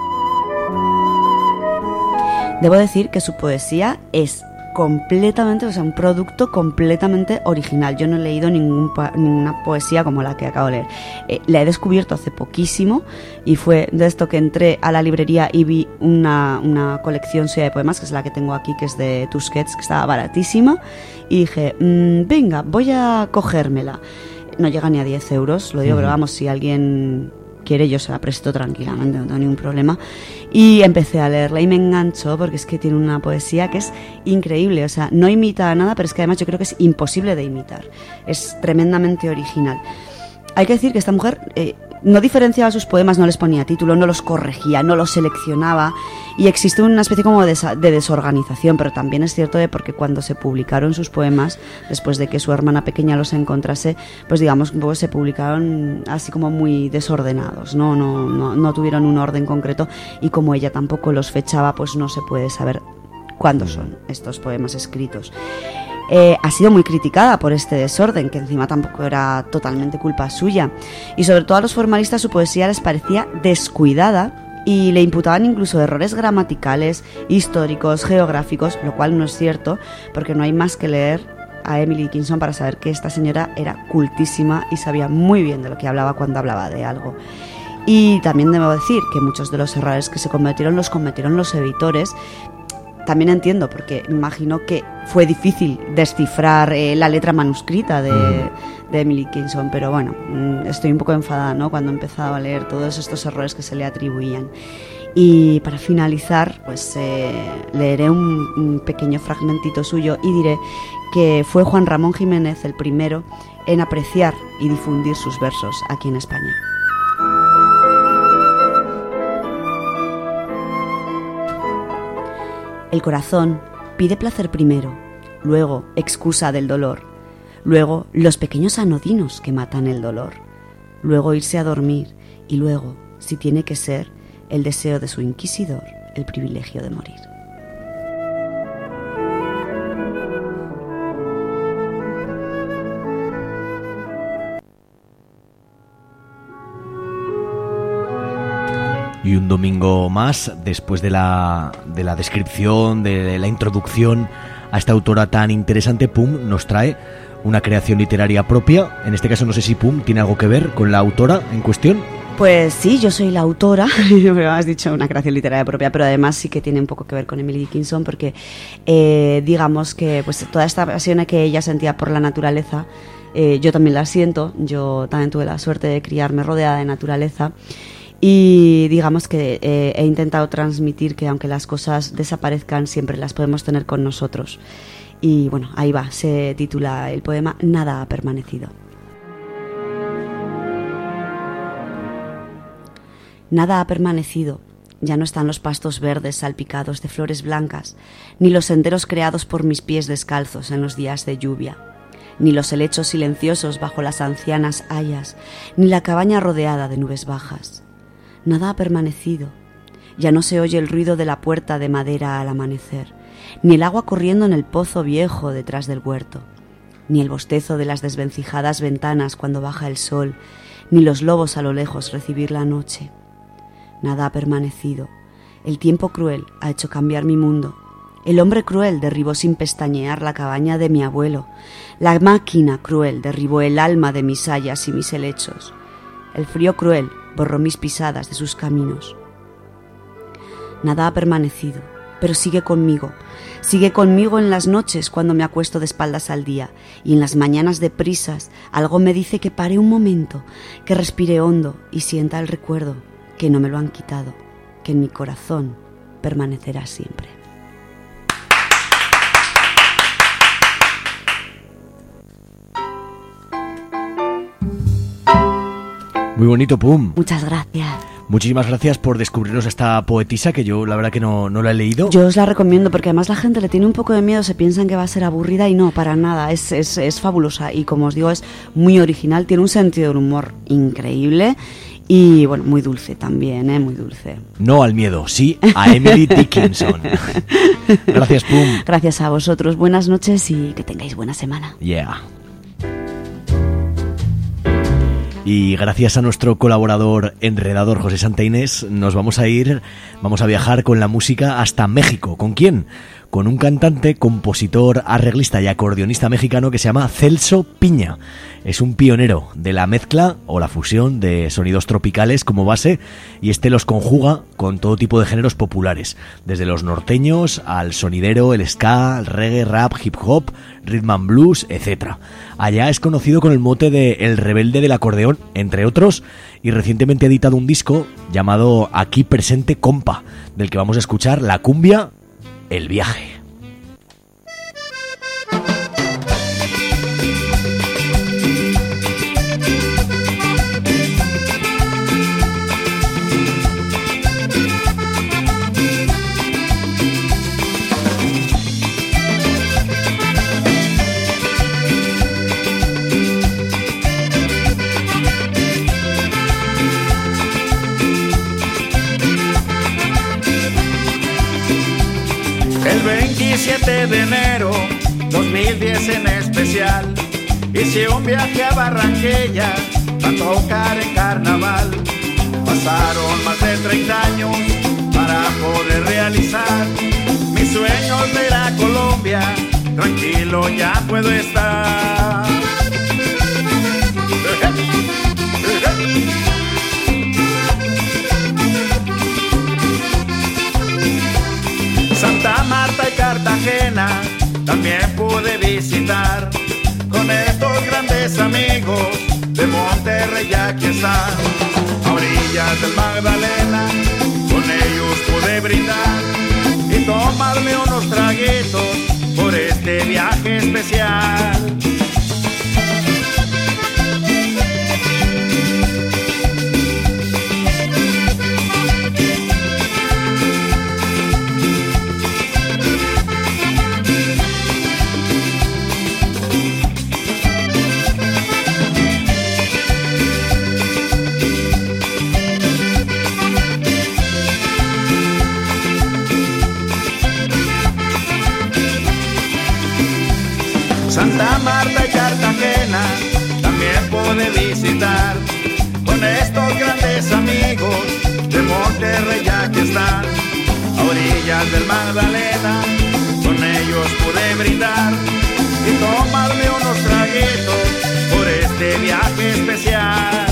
Debo decir que su poesía es completamente, o sea, un producto completamente original. Yo no he leído ningún pa- ninguna poesía como la que acabo de leer. Eh, la he descubierto hace poquísimo y fue de esto que entré a la librería y vi una, una colección suya de poemas, que es la que tengo aquí, que es de Tusquets, que estaba baratísima, y dije, mmm, venga, voy a cogérmela. No llega ni a diez euros, lo digo, uh-huh. pero vamos, si alguien quiere yo se la presto tranquilamente, no tengo ningún problema. Y empecé a leerla y me enganchó, porque es que tiene una poesía que es increíble, o sea, no imita nada, pero es que además yo creo que es imposible de imitar, es tremendamente original. Hay que decir que esta mujer eh, no diferenciaba sus poemas, no les ponía título, no los corregía, no los seleccionaba, y existe una especie como de, de desorganización, pero también es cierto de porque cuando se publicaron sus poemas, después de que su hermana pequeña los encontrase, pues digamos pues se publicaron así como muy desordenados, ¿no? No, no, no tuvieron un orden concreto, y como ella tampoco los fechaba, pues no se puede saber cuándo son estos poemas escritos. Eh, ha sido muy criticada por este desorden, que encima tampoco era totalmente culpa suya, y sobre todo a los formalistas su poesía les parecía descuidada y le imputaban incluso errores gramaticales, históricos, geográficos, lo cual no es cierto, porque no hay más que leer a Emily Dickinson para saber que esta señora era cultísima y sabía muy bien de lo que hablaba cuando hablaba de algo. Y también debo decir que muchos de los errores que se cometieron los cometieron los editores. También entiendo, porque me imagino que fue difícil descifrar eh, la letra manuscrita de, de Emily Dickinson, pero bueno, estoy un poco enfadada, ¿no?, cuando he empezado a leer todos estos errores que se le atribuían. Y para finalizar, pues eh, leeré un, un pequeño fragmentito suyo y diré que fue Juan Ramón Jiménez el primero en apreciar y difundir sus versos aquí en España. El corazón pide placer primero, luego excusa del dolor, luego los pequeños anodinos que matan el dolor, luego irse a dormir y luego, si tiene que ser, el deseo de su inquisidor, el privilegio de morir. Y un domingo más, después de la, de la descripción, de la introducción a esta autora tan interesante, Pum nos trae una creación literaria propia. En este caso no sé si Pum tiene algo que ver con la autora en cuestión. Pues sí, yo soy la autora, me has dicho una creación literaria propia, pero además sí que tiene un poco que ver con Emily Dickinson, porque eh, digamos que pues toda esta pasión que ella sentía por la naturaleza, eh, yo también la siento. Yo también tuve la suerte de criarme rodeada de naturaleza. Y digamos que eh, he intentado transmitir que aunque las cosas desaparezcan, siempre las podemos tener con nosotros. Y bueno, ahí va, se titula el poema Nada ha permanecido. Nada ha permanecido, ya no están los pastos verdes salpicados de flores blancas, ni los senderos creados por mis pies descalzos en los días de lluvia, ni los helechos silenciosos bajo las ancianas hayas, ni la cabaña rodeada de nubes bajas. Nada ha permanecido, ya no se oye el ruido de la puerta de madera al amanecer, ni el agua corriendo en el pozo viejo detrás del huerto, ni el bostezo de las desvencijadas ventanas cuando baja el sol, ni los lobos a lo lejos recibir la noche. Nada ha permanecido, el tiempo cruel ha hecho cambiar mi mundo, el hombre cruel derribó sin pestañear la cabaña de mi abuelo, la máquina cruel derribó el alma de mis hayas y mis helechos, el frío cruel borró mis pisadas de sus caminos. Nada ha permanecido, pero sigue conmigo. Sigue conmigo en las noches cuando me acuesto de espaldas al día, y en las mañanas de prisas algo me dice que pare un momento, que respire hondo y sienta el recuerdo, que no me lo han quitado, que en mi corazón permanecerá siempre. Muy bonito, Pum. Muchas gracias. Muchísimas gracias por descubrirnos esta poetisa que yo la verdad que no, no la he leído. Yo os la recomiendo porque además la gente le tiene un poco de miedo, se piensan que va a ser aburrida y no, para nada, es, es, es fabulosa y como os digo es muy original, tiene un sentido del humor increíble y bueno, muy dulce también, ¿eh? Muy dulce. No al miedo, sí a Emily Dickinson. Gracias, Pum. Gracias a vosotros, buenas noches y que tengáis buena semana. Yeah. Y gracias a nuestro colaborador enredador José Santa Inés, nos vamos a ir, vamos a viajar con la música hasta México. ¿Con quién? Con un cantante, compositor, arreglista y acordeonista mexicano que se llama Celso Piña. Es un pionero de la mezcla o la fusión de sonidos tropicales como base y este los conjuga con todo tipo de géneros populares, desde los norteños al sonidero, el ska, el reggae, rap, hip hop, rhythm and blues, etcétera. Allá es conocido con el mote de El Rebelde del Acordeón, entre otros, y recientemente ha editado un disco llamado Aquí Presente Compa, del que vamos a escuchar la cumbia El Viaje. veintisiete de enero dos mil diez en especial, hice un viaje a Barranquilla a tocar en carnaval. Pasaron más de treinta años para poder realizar mis sueños de la Colombia, tranquilo ya puedo estar. Santa Marta y Cartagena también pude visitar, con estos grandes amigos de Monterrey ya que están. A orillas del Magdalena con ellos pude brindar y tomarme unos traguitos por este viaje especial. Santa Marta y Cartagena también pude visitar, con estos grandes amigos de Monterrey ya que están. A orillas del Magdalena con ellos pude brindar y tomarme unos traguitos por este viaje especial.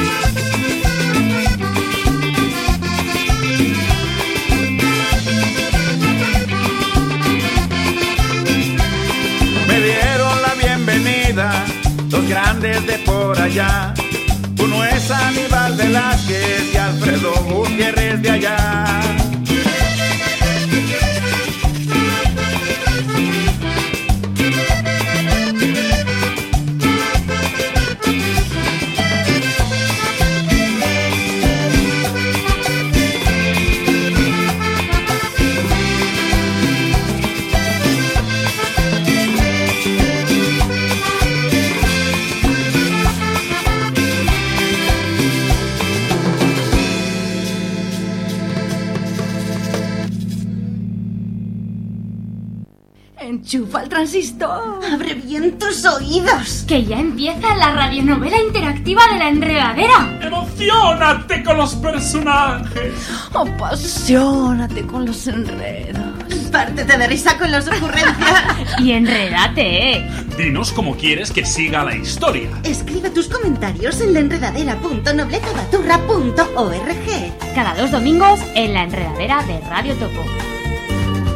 Me dieron la bienvenida los grandes de por allá. Uno es Aníbal Velázquez y Alfredo Gutiérrez de allá. Enchufa el transistor. ¡Abre bien tus oídos! Que ya empieza la radionovela interactiva de La Enredadera. ¡Emocionate con los personajes! Apasionate con los enredos. Pártete de risa con las ocurrencias. Y enredate, ¿eh? Dinos cómo quieres que siga la historia. Escribe tus comentarios en laenredadera punto nobleza baturra punto org. Cada dos domingos en La Enredadera de Radio Topo.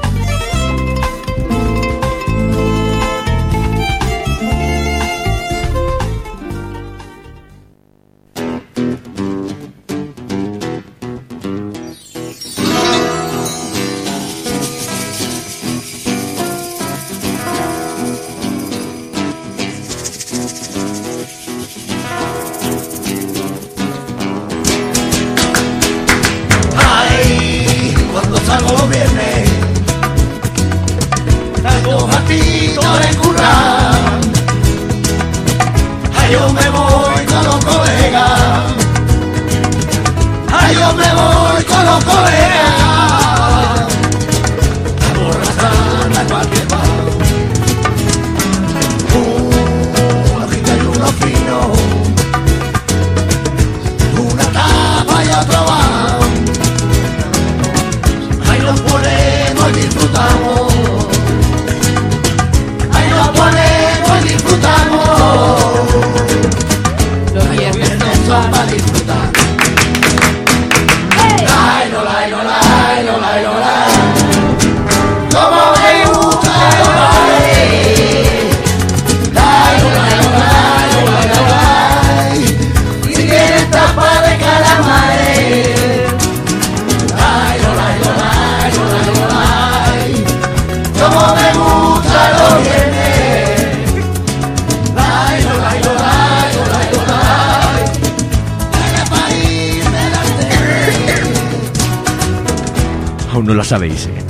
Aún no la sabéis, ¿eh?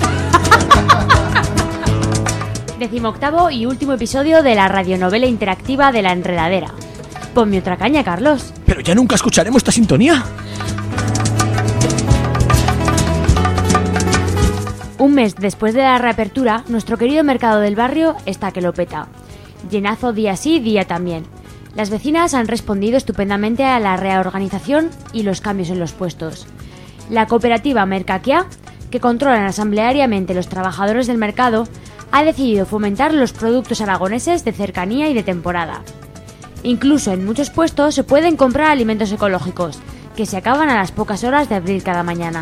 Decimoctavo y último episodio de la radionovela interactiva de La Enredadera. Ponme otra caña, Carlos. Pero ya nunca escucharemos esta sintonía. Un mes después de la reapertura, nuestro querido mercado del barrio está que lo peta. Llenazo día sí, día también. Las vecinas han respondido estupendamente a la reorganización y los cambios en los puestos. La cooperativa Mercaquia, que controlan asambleariamente los trabajadores del mercado, ha decidido fomentar los productos aragoneses de cercanía y de temporada. Incluso en muchos puestos se pueden comprar alimentos ecológicos, que se acaban a las pocas horas de abrir cada mañana.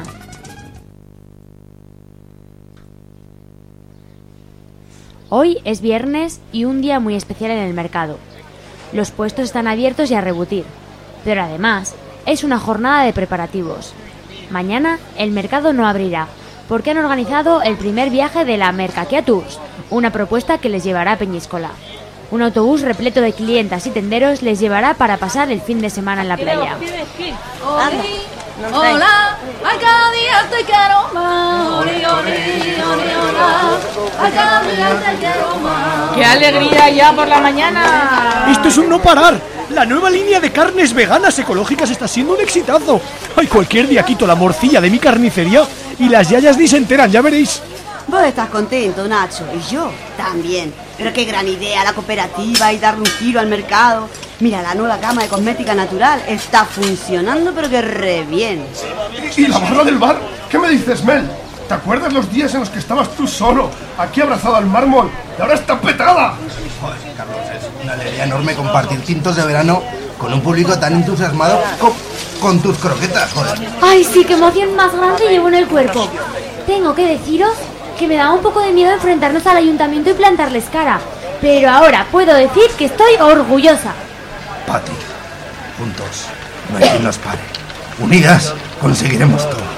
Hoy es viernes y un día muy especial en el mercado. Los puestos están abiertos y a rebutir, pero además es una jornada de preparativos. Mañana el mercado no abrirá, porque han organizado el primer viaje de la Mercaquia Tours, una propuesta que les llevará a Peñíscola. Un autobús repleto de clientas y tenderos les llevará para pasar el fin de semana en la playa. Hola, a cada día te quiero más. Oli, oli, oli, hola, a cada día te quiero más. ¡Qué alegría ya por la mañana! ¡Esto es un no parar! La nueva línea de carnes veganas ecológicas está siendo un exitazo. Ay, cualquier día quito la morcilla de mi carnicería y las yayas ni se enteran, ya veréis. Vos estás contento, Nacho, y yo también. Pero qué gran idea la cooperativa y darle un giro al mercado. Mira, la nueva gama de cosmética natural está funcionando, pero que re bien. ¿Y la barra del bar? ¿Qué me dices, Mel? ¿Te acuerdas los días en los que estabas tú solo, aquí abrazado al mármol, y ahora está petada? Joder, Carlos, es una alegría enorme compartir tintos de verano con un público tan entusiasmado con, con tus croquetas, joder. ¡Ay, sí, qué emoción más grande llevo en el cuerpo! Tengo que deciros que me daba un poco de miedo enfrentarnos al ayuntamiento y plantarles cara, pero ahora puedo decir que estoy orgullosa. Pati, juntos, no hay quien nos pare. Unidas, conseguiremos todo.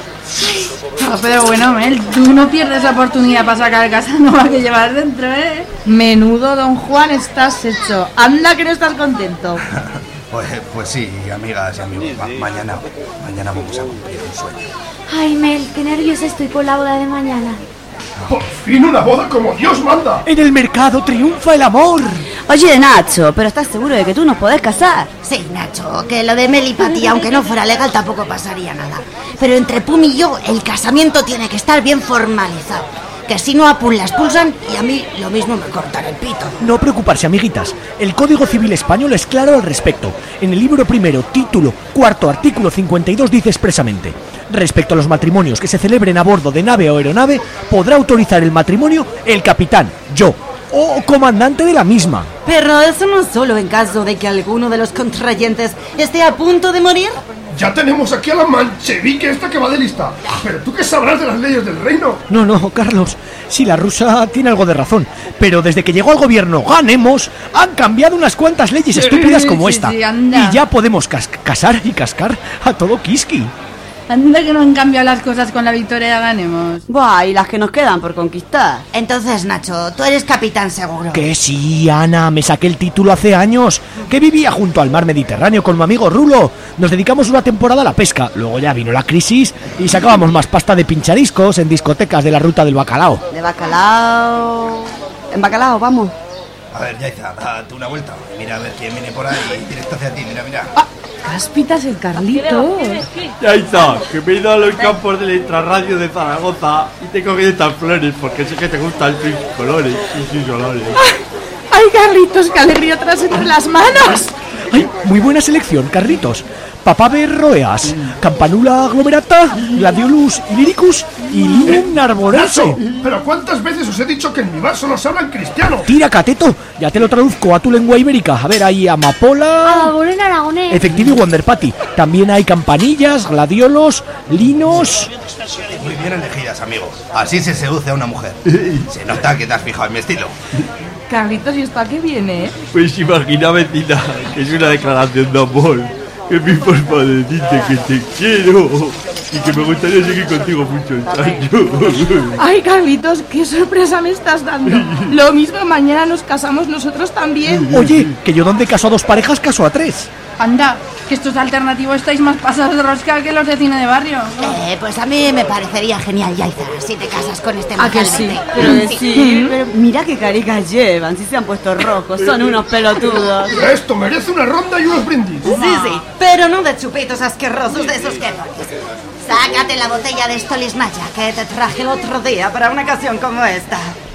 Oh, pero bueno, Mel, tú no pierdes la oportunidad para sacar el Casanova que llevas dentro, ¿eh? Menudo Don Juan estás hecho. Anda que no estás contento. Pues, pues sí, amigas y amigos, ma- mañana, mañana vamos a cumplir un sueño. Ay, Mel, qué nerviosa estoy con la boda de mañana. ¡Por fin una boda como Dios manda! En el mercado triunfa el amor. Oye, Nacho, ¿pero estás seguro de que tú nos podés casar? Sí, Nacho, que lo de Mel y Pati, aunque no fuera legal, tampoco pasaría nada. Pero entre Pum y yo, el casamiento tiene que estar bien formalizado. Que si no a Pum la expulsan y a mí lo mismo me cortan el pito. No preocuparse, amiguitas. El Código Civil Español es claro al respecto. En el libro primero, título cuarto, artículo cincuenta y dos dice expresamente: respecto a los matrimonios que se celebren a bordo de nave o aeronave, podrá autorizar el matrimonio el capitán, yo, o comandante de la misma. Pero eso no es solo en caso de que alguno de los contrayentes esté a punto de morir. Ya tenemos aquí a la manchevique esta que va de lista. Pero tú qué sabrás de las leyes del reino. No, no, Carlos, sí, la rusa tiene algo de razón, pero desde que llegó al gobierno Ganemos, han cambiado unas cuantas leyes estúpidas como Sí, esta. sí, anda. Y ya podemos cas- casar y cascar a todo Kiski. Anda que no han cambiado las cosas con la victoria de Ganemos. Buah, y las que nos quedan por conquistar. Entonces, Nacho, tú eres capitán seguro. Que sí, Ana, me saqué el título hace años. Que vivía junto al mar Mediterráneo con mi amigo Rulo. Nos dedicamos una temporada a la pesca. Luego ya vino la crisis y sacábamos más pasta de pinchariscos en discotecas de la ruta del bacalao. De bacalao... En bacalao, vamos. A ver, Yaiza, date una vuelta. Mira a ver quién viene por ahí, directo hacia ti, mira, mira. Cáspitas el Carlito. Ya está, que me he ido a los campos de la intrarradio de Zaragoza y te he cogido estas flores porque sé que te gustan sus colores y sus olores. ¡Ay, Carlitos, qué alegría traes entre las manos! Ay, muy buena selección, Carlitos. Papave roeas, Campanula aglomerata, Gladiolus lyricus y Linum arborense. Nacho, pero ¿cuántas veces os he dicho que en mi bar solo se habla en cristiano? Tira, cateto, ya te lo traduzco a tu lengua ibérica. A ver, hay amapola... Ah, en aragonés. Efectivo y Wonderpati. También hay campanillas, gladiolos, linos... Muy bien elegidas, amigo. Así se seduce a una mujer. Se nota que te has fijado en mi estilo. Carlitos, ¿y esto a qué viene? Pues imagina, vecina, que es una declaración de amor. Es mi forma de decirte que te quiero y que me gustaría seguir contigo muchos años. Ay, Carlitos, qué sorpresa me estás dando. Lo mismo mañana nos casamos nosotros también. Oye, que yo donde caso a dos parejas, caso a tres. Anda, que estos alternativos estáis más pasados de rosca que los de cine de barrio. Eh, pues a mí me parecería genial, Yaiza, si te casas con este ¿A que sí? mozalbete. Pero de sí, pero mira qué caricas llevan, si se han puesto rojos, son unos pelotudos. Esto merece una ronda y unos brindis. Sí, sí, pero no de chupitos asquerosos de esos que pones. Sácate la botella de Stolis Naya que te traje el otro día para una ocasión como esta.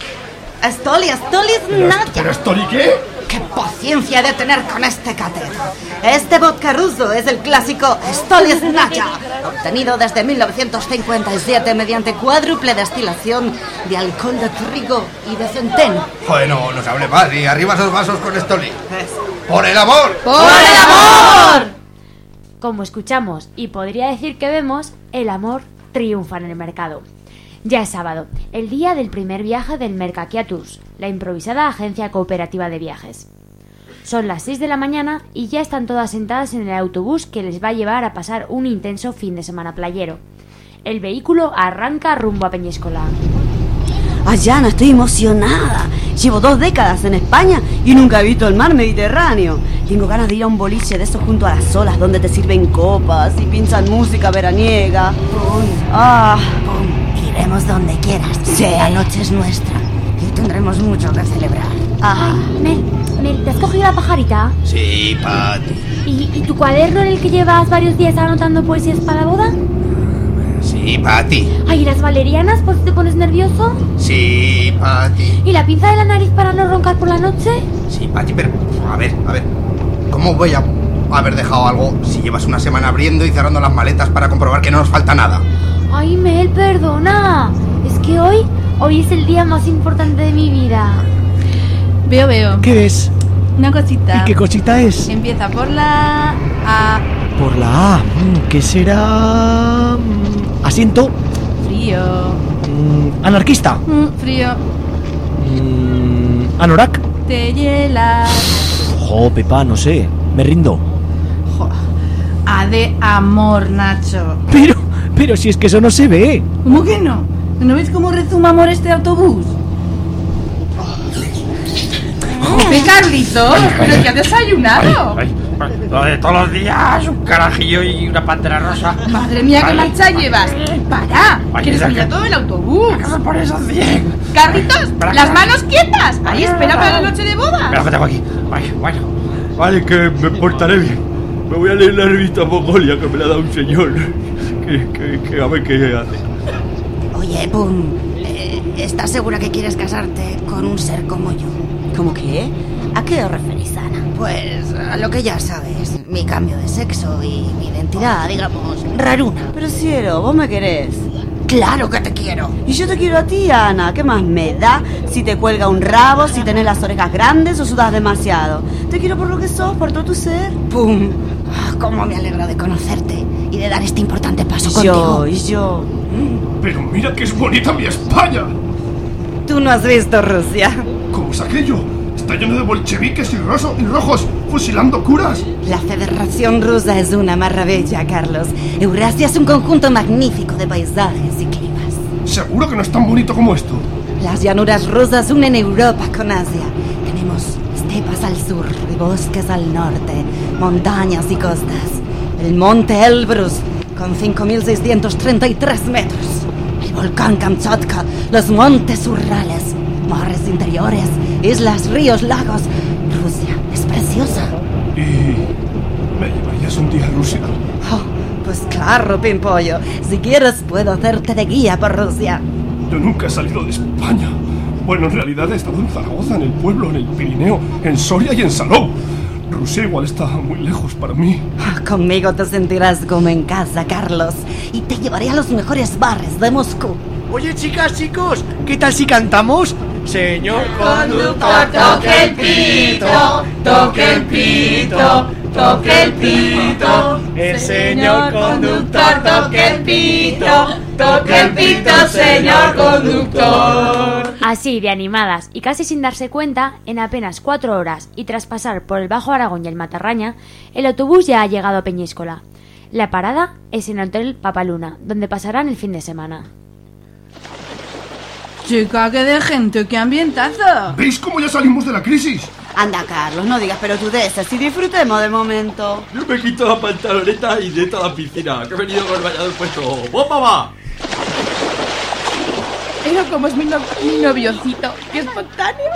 Stoli, Stolis Naya. ¿Pero Stoli qué? ¡Qué paciencia he de tener con este catero! Este vodka ruso es el clásico Stolis Naya, obtenido desde mil novecientos cincuenta y siete mediante cuádruple destilación de alcohol de trigo y de centeno. Joder, no, no se hable más. Y arriba esos vasos con Stoli. ¡Por el amor! ¡Por el amor! Como escuchamos y podría decir que vemos, el amor triunfa en el mercado. Ya es sábado, el día del primer viaje del Mercaquia Tours, la improvisada agencia cooperativa de viajes. Son las seis de la mañana y ya están todas sentadas en el autobús que les va a llevar a pasar un intenso fin de semana playero. El vehículo arranca rumbo a Peñíscola. Ayana, estoy emocionada. Llevo dos décadas en España y nunca he visto el mar Mediterráneo. Tengo ganas de ir a un boliche de esos junto a las olas donde te sirven copas y pinchan música veraniega. Pum, Ah, pum, iremos donde quieras. Sí. La noche es nuestra y tendremos mucho que celebrar. ah. Mel, Mel, ¿te has cogido la pajarita? Sí, Pati. ¿Y, ¿Y tu cuaderno en el que llevas varios días anotando poesías para la boda? Sí, Pati. Ay, ¿y las valerianas por si te pones nervioso? Sí, Pati. ¿Y la pinza de la nariz para no roncar por la noche? Sí, Pati, pero a ver, a ver. ¿Cómo voy a haber dejado algo si llevas una semana abriendo y cerrando las maletas para comprobar que no nos falta nada? Ay, Mel, perdona. Es que hoy, hoy es el día más importante de mi vida. Veo, veo. ¿Qué ves? Una cosita. ¿Y qué cosita es? Empieza por la A. Por la A. Mm, ¿Qué será? Mm, Asiento. Frío. Mm, Anarquista. Mm, frío. Mm, Anorak. Te hielas. Jo, Pepa, no sé. Me rindo. Jo. A de amor, Nacho. Pero, pero si es que eso no se ve. ¿Cómo que no? ¿No ves cómo rezuma amor este autobús? ¿Qué, Carlitos? ¿Pero qué has desayunado? Ay, ay, lo de todos los días, un carajillo y una pantera rosa. Madre mía, ¿qué Ay, marcha llevas? ¡Para! Ay, ¡Que esa desvía que- todo el autobús! ¿Qué me pones así? ¡Carlitos! Espera, ¡Las espera. manos quietas! ¡Ahí, espera para la noche de boda! Mira lo que tengo aquí. Ay, bueno. Vale, que me portaré bien. Me voy a leer la revista Mongolia que me la da un señor. Que, que, que a ver qué hace. Oye, Pum, eh, ¿estás segura que quieres casarte con un ser como yo? ¿Cómo qué? ¿A qué os referís, Ana? Pues a lo que ya sabes, mi cambio de sexo y mi identidad, digamos, raruna. Pero cielo, vos me querés. ¡Claro que te quiero! Y yo te quiero a ti, Ana. ¿Qué más me da si te cuelga un rabo, si tenés las orejas grandes o sudas demasiado? Te quiero por lo que sos, por todo tu ser. ¡Pum! Ah, cómo me alegro de conocerte y de dar este importante paso Y yo, contigo. y yo. Pero mira que es bonita mi España. ¿Tú no has visto Rusia? ¿Cómo es aquello? Está lleno de bolcheviques y, roso- y rojos fusilando curas. La Federación Rusa es una maravilla, Carlos. Eurasia es un conjunto magnífico de paisajes y climas. Seguro que no es tan bonito como esto. Las llanuras rusas unen Europa con Asia. Tenemos estepas al sur y bosques al norte, montañas y costas. El monte Elbrus, con cinco mil seiscientos treinta y tres metros. El volcán Kamchatka, los montes Urales, mares interiores, islas, ríos, lagos. Rusia es preciosa. Y... ¿me llevarías un día a Rusia? Oh, pues claro, Pimpollo. Si quieres puedo hacerte de guía por Rusia. Yo nunca he salido de España. Bueno, en realidad he estado en Zaragoza, en el pueblo, en el Pirineo, en Soria y en Salou. Rusia igual está muy lejos para mí. Ah, conmigo te sentirás como en casa, Carlos. Y te llevaré a los mejores bares de Moscú. Oye, chicas, chicos, ¿qué tal si cantamos? Señor Conductor, toque el pito, toque el pito, toque el pito. El Señor conductor, toque el pito, toque el pito, señor conductor. Así de animadas y casi sin darse cuenta, en apenas cuatro horas y tras pasar por el Bajo Aragón y el Matarraña, el autobús ya ha llegado a Peñíscola. La parada es en el Hotel Papaluna, donde pasarán el fin de semana. Chica, qué de gente, qué ambientazo. ¿Veis cómo ya salimos de la crisis? Anda, Carlos, no digas pelotudeces y disfrutemos del momento. Yo me quito la pantaloneta y de toda la piscina, que he venido con el bañador puesto. ¡Bomba va! Pero como es mi, no mi noviocito, qué espontáneo.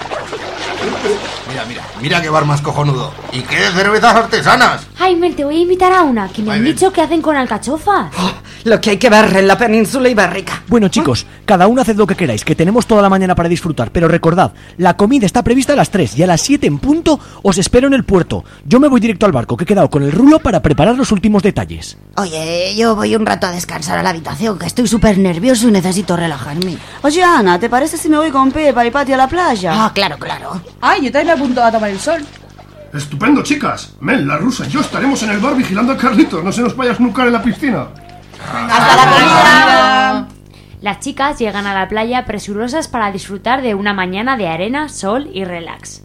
Mira, mira, mira qué bar más cojonudo. ¿Y qué cervezas artesanas? Ay, Mel, te voy a invitar a una, que me han dicho que hacen con alcachofas. Oh, lo que hay que ver en la península ibérica. Bueno, chicos, cada uno haced lo que queráis, que tenemos toda la mañana para disfrutar. Pero recordad, la comida está prevista a las tres y a las siete en punto os espero en el puerto. Yo me voy directo al barco, que he quedado con el rulo para preparar los últimos detalles. Oye, yo voy un rato a descansar a la habitación, que estoy súper nervioso y necesito relajarme. Oye, Ana, ¿te parece si me voy con Pepa y Pati a la playa? Ah, claro, claro. Ay, yo también me apunto a tomar el sol. Estupendo, chicas. Mel, la rusa y yo estaremos en el bar vigilando a Carlitos. No se nos vaya a snucar en la piscina. ¡Hasta la comida! Las chicas llegan a la playa presurosas para disfrutar de una mañana de arena, sol y relax.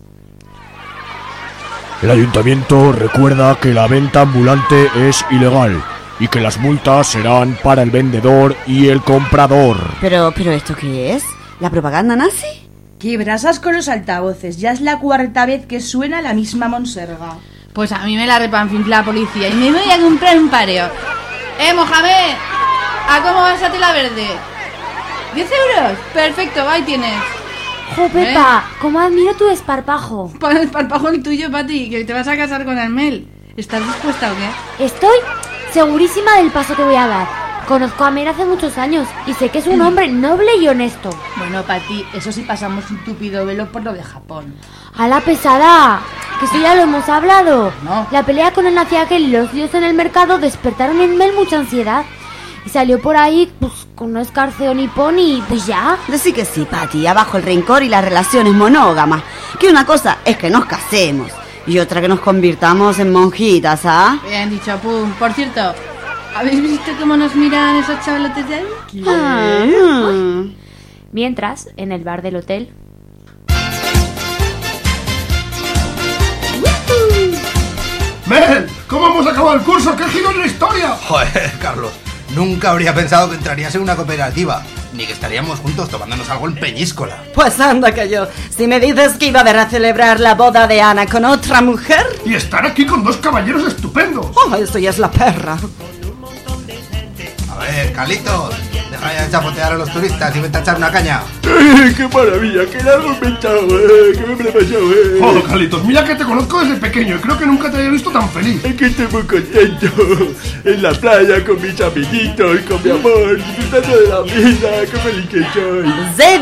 El ayuntamiento recuerda que la venta ambulante es ilegal y que las multas serán para el vendedor y el comprador. Pero, pero ¿esto qué es? ¿La propaganda nazi? ¡Qué brasas con los altavoces! Ya es la cuarta vez que suena la misma monserga. Pues a mí me la repanfinfla la policía y me voy a comprar un pareo. ¡Eh, Mohamed! ¿A cómo vas a tela verde? ¿diez euros? Perfecto, ahí tienes. ¡Jo, Pepa! ¿Eh? ¿Cómo admiro tu desparpajo? Pues el desparpajo el tuyo, Pati, que te vas a casar con Armel. ¿Estás dispuesta o qué? Estoy segurísima del paso que voy a dar. Conozco a Mel hace muchos años y sé que es un hombre noble y honesto. Bueno, Pati, eso sí pasamos un tupido velo por lo de Japón. ¡A la pesada! Que eso ya lo hemos hablado. No. La pelea con el nazi aquel y los líos en el mercado despertaron en Mel mucha ansiedad. Y salió por ahí, pues, con un escarceo nipón y pues ya. Decí que sí, Pati, abajo el rencor y las relaciones monógamas. Que una cosa es que nos casemos y otra que nos convirtamos en monjitas, ¿ah? Bien dicho, pum. Por cierto, ¿habéis visto cómo nos miran esos chavalotes de ahí? Ah. Mientras, en el bar del hotel... ¡Mel! ¿Cómo hemos acabado el curso? ¡Qué giro en la historia! Joder, Carlos, nunca habría pensado que entrarías en una cooperativa, ni que estaríamos juntos tomándonos algo en Peñíscola. Pues anda que yo, si me dices que iba a ver a celebrar la boda de Ana con otra mujer... Y estar aquí con dos caballeros estupendos. Oh, eso ya es la perra. A ver, Carlitos, deja ya de chapotear a los turistas y vente a echar una caña. ¡Eh, qué maravilla! ¡Qué largo inventado, eh! ¡Qué me he pasado, eh! Joder, Carlitos, mira que te conozco desde pequeño y creo que nunca te había visto tan feliz. Es que estoy muy contento. En la playa, con mis amiguitos, con mi amor, disfrutando de la vida. ¡Qué feliz que soy!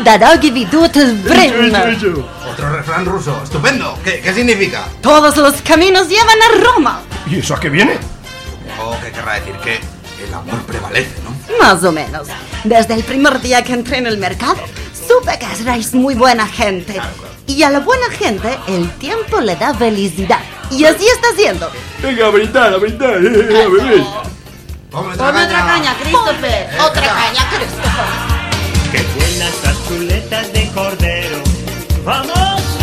Otro refrán ruso, estupendo. ¿Qué, qué significa? Todos los caminos llevan a Roma. ¿Y eso a qué viene? Oh, ¿qué querrá decir? Que el amor prevalece, ¿no? Más o menos. Desde el primer día que entré en el mercado, supe que seréis muy buena gente. Claro, claro. Y a la buena gente, el tiempo le da felicidad. Y así está siendo. Venga, a brindar, a brindar, eh, a beber. Ponme otra, Ponme otra caña, Christopher. Eh, otra caña, Christopher. Qué buenas las chuletas de cordero. ¡Vamos!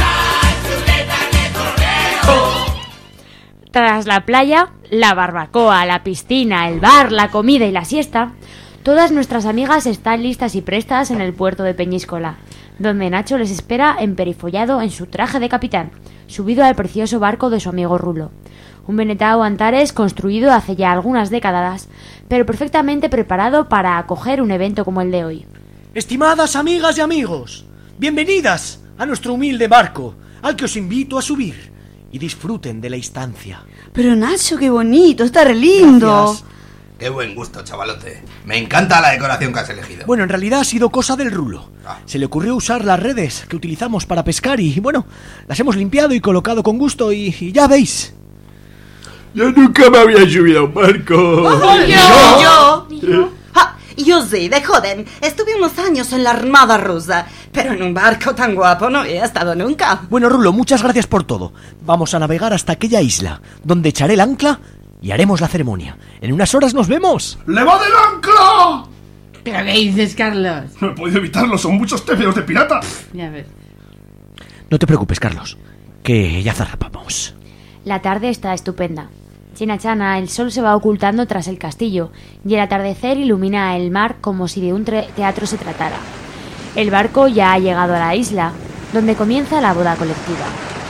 Tras la playa, la barbacoa, la piscina, el bar, la comida y la siesta, todas nuestras amigas están listas y prestas en el puerto de Peñíscola, donde Nacho les espera emperifollado en su traje de capitán, subido al precioso barco de su amigo Rulo. Un Benetao Antares construido hace ya algunas décadas, pero perfectamente preparado para acoger un evento como el de hoy. Estimadas amigas y amigos, bienvenidas a nuestro humilde barco, al que os invito a subir y disfruten de la instancia. Pero Nacho, qué bonito, está re lindo. Gracias. Qué buen gusto, chavalote. Me encanta la decoración que has elegido. Bueno, en realidad ha sido cosa del Rulo. Ah. Se le ocurrió usar las redes que utilizamos para pescar y, bueno, las hemos limpiado y colocado con gusto y, y ya veis. Yo nunca me había subido a un barco. Oh, yo, yo. yo. Ah, yo sí, de joven. Estuve unos años en la Armada rusa, pero en un barco tan guapo no he estado nunca. Bueno, Rulo, muchas gracias por todo. Vamos a navegar hasta aquella isla, donde echaré el ancla y haremos la ceremonia. En unas horas nos vemos. ¡Leva del ancla! ¿Pero qué dices, Carlos? No he podido evitarlo, son muchos tebeos de pirata. Ya ves. No te preocupes, Carlos, que ya zarpamos. La tarde está estupenda. China Chana, el sol se va ocultando tras el castillo y el atardecer ilumina el mar como si de un teatro se tratara. El barco ya ha llegado a la isla, donde comienza la boda colectiva.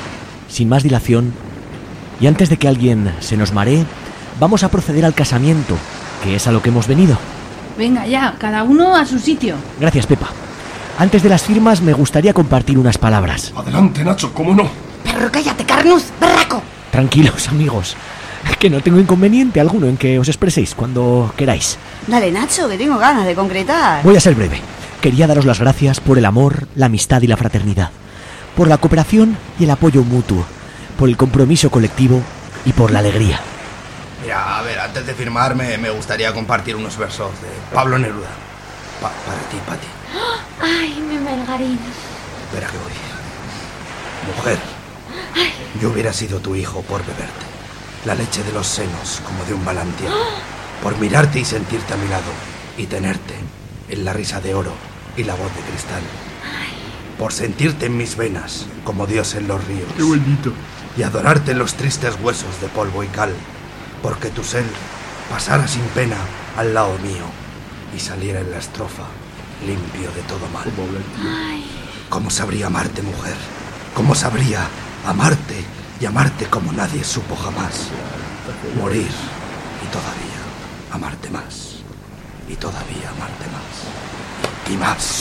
sin más dilación, y antes de que alguien se nos maree, vamos a proceder al casamiento, que es a lo que hemos venido. Venga ya, cada uno a su sitio. Gracias, Pepa. Antes de las firmas me gustaría compartir unas palabras. Adelante, Nacho, ¿cómo no? Perro, cállate, Carnus, berraco. Tranquilos, amigos, que no tengo inconveniente alguno en que os expreséis cuando queráis. Dale, Nacho, que tengo ganas de concretar. Voy a ser breve. Quería daros las gracias por el amor, la amistad y la fraternidad, por la cooperación y el apoyo mutuo, por el compromiso colectivo y por la alegría. Mira, a ver, antes de firmarme me gustaría compartir unos versos de Pablo Neruda. Pa- para ti, Pati. Ay, mi Melgarín. Espera que voy. Mujer, yo hubiera sido tu hijo por beberte la leche de los senos como de un balantián, por mirarte y sentirte a mi lado y tenerte en la risa de oro y la voz de cristal, por sentirte en mis venas como Dios en los ríos. ¡Qué bonito! Y adorarte en los tristes huesos de polvo y cal, porque tu sed pasara sin pena al lado mío y saliera en la estrofa limpio de todo mal. ¿Cómo sabría amarte, mujer? ¿Cómo sabría amarte y amarte como nadie supo jamás? Morir y todavía amarte más, y todavía amarte más, y más.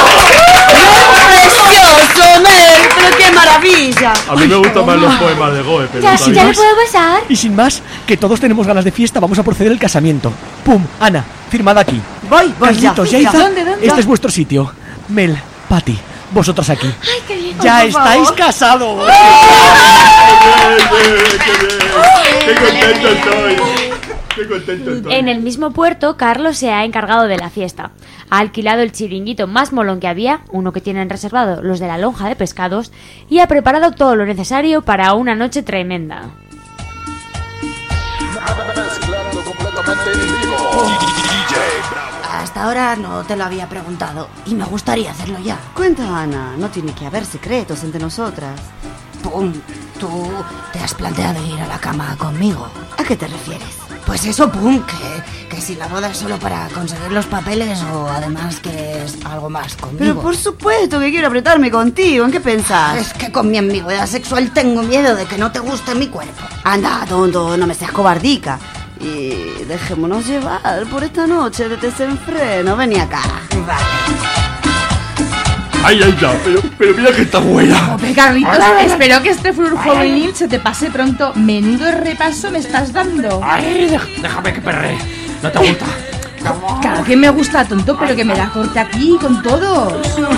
¡Precioso, Mel! ¡Pero qué maravilla! A mí me gustan más los poemas de Goe, pero... Ya, si ya le puedo besar. Y sin más, que todos tenemos ganas de fiesta, vamos a proceder al casamiento. ¡Pum! Ana, firmad aquí. Voy, voy ya. Carlitos, Yaiza, ¿Dónde, dónde? este es vuestro sitio. Mel, Pati, vosotras aquí. Ay, qué bien. ¡Ya por estáis favor. casados! ¡Qué contento estoy! ¡Qué contento estoy! En el mismo puerto, Carlos se ha encargado de la fiesta. Ha alquilado el chiringuito más molón que había, uno que tienen reservado los de la lonja de pescados, y ha preparado todo lo necesario para una noche tremenda. Hasta ahora no te lo había preguntado y me gustaría hacerlo ya. Cuenta, Ana, no tiene que haber secretos entre nosotras. Pum, tú te has planteado ir a la cama conmigo. ¿A qué te refieres? Pues eso, Pum, que, que si la boda es solo para conseguir los papeles o además que es algo más conmigo. Pero por supuesto que quiero apretarme contigo, ¿en qué pensás? Es que con mi ambigüedad sexual tengo miedo de que no te guste mi cuerpo. Anda, tonto, no me seas cobardica. Y dejémonos llevar por esta noche de desenfreno. Vení acá. ¡Ay, ay, ya! Pero, pero mira que está buena. Hombre, Carlitos, espero que este flor juvenil se te pase pronto. Menudo repaso me estás dando. Ay, dej- déjame que perre. ¿No te gusta? Claro que me gusta, tonto, pero que me la corte aquí con todos.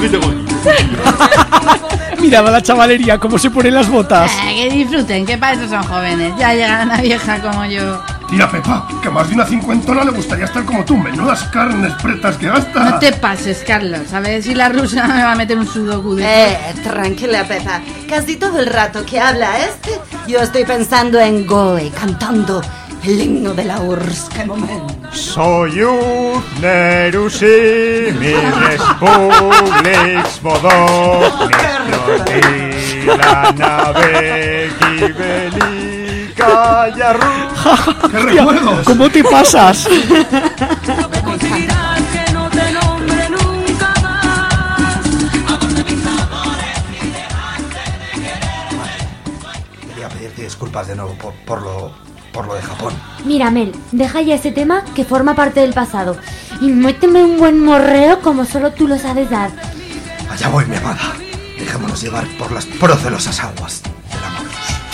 Mirad a la chavalería cómo se ponen las botas. Eh, que disfruten, que para eso son jóvenes. Ya llegará una vieja como yo. Tía Pepa, que más de una cincuentona le gustaría estar como tú. Menudas carnes pretas que gastas. No te pases, Carlos. A ver si la rusa me va a meter un sudoku de... Eh, tranquila, Pepa. Casi todo el rato que habla este, yo estoy pensando en Goe, cantando el himno de la U R S S. ¡Qué momento! Soyuz Nerusi, mi Republiks Vodok, mi la nave Kibelika Yarru. ¡Qué recuerdos! ¿Cómo te pasas? Quería pedirte disculpas de nuevo por, por lo por lo de Japón. Mira, Mel, deja ya ese tema que forma parte del pasado y méteme un buen morreo como solo tú lo sabes dar. Allá voy, mi amada. Dejémonos llevar por las procelosas aguas del amor.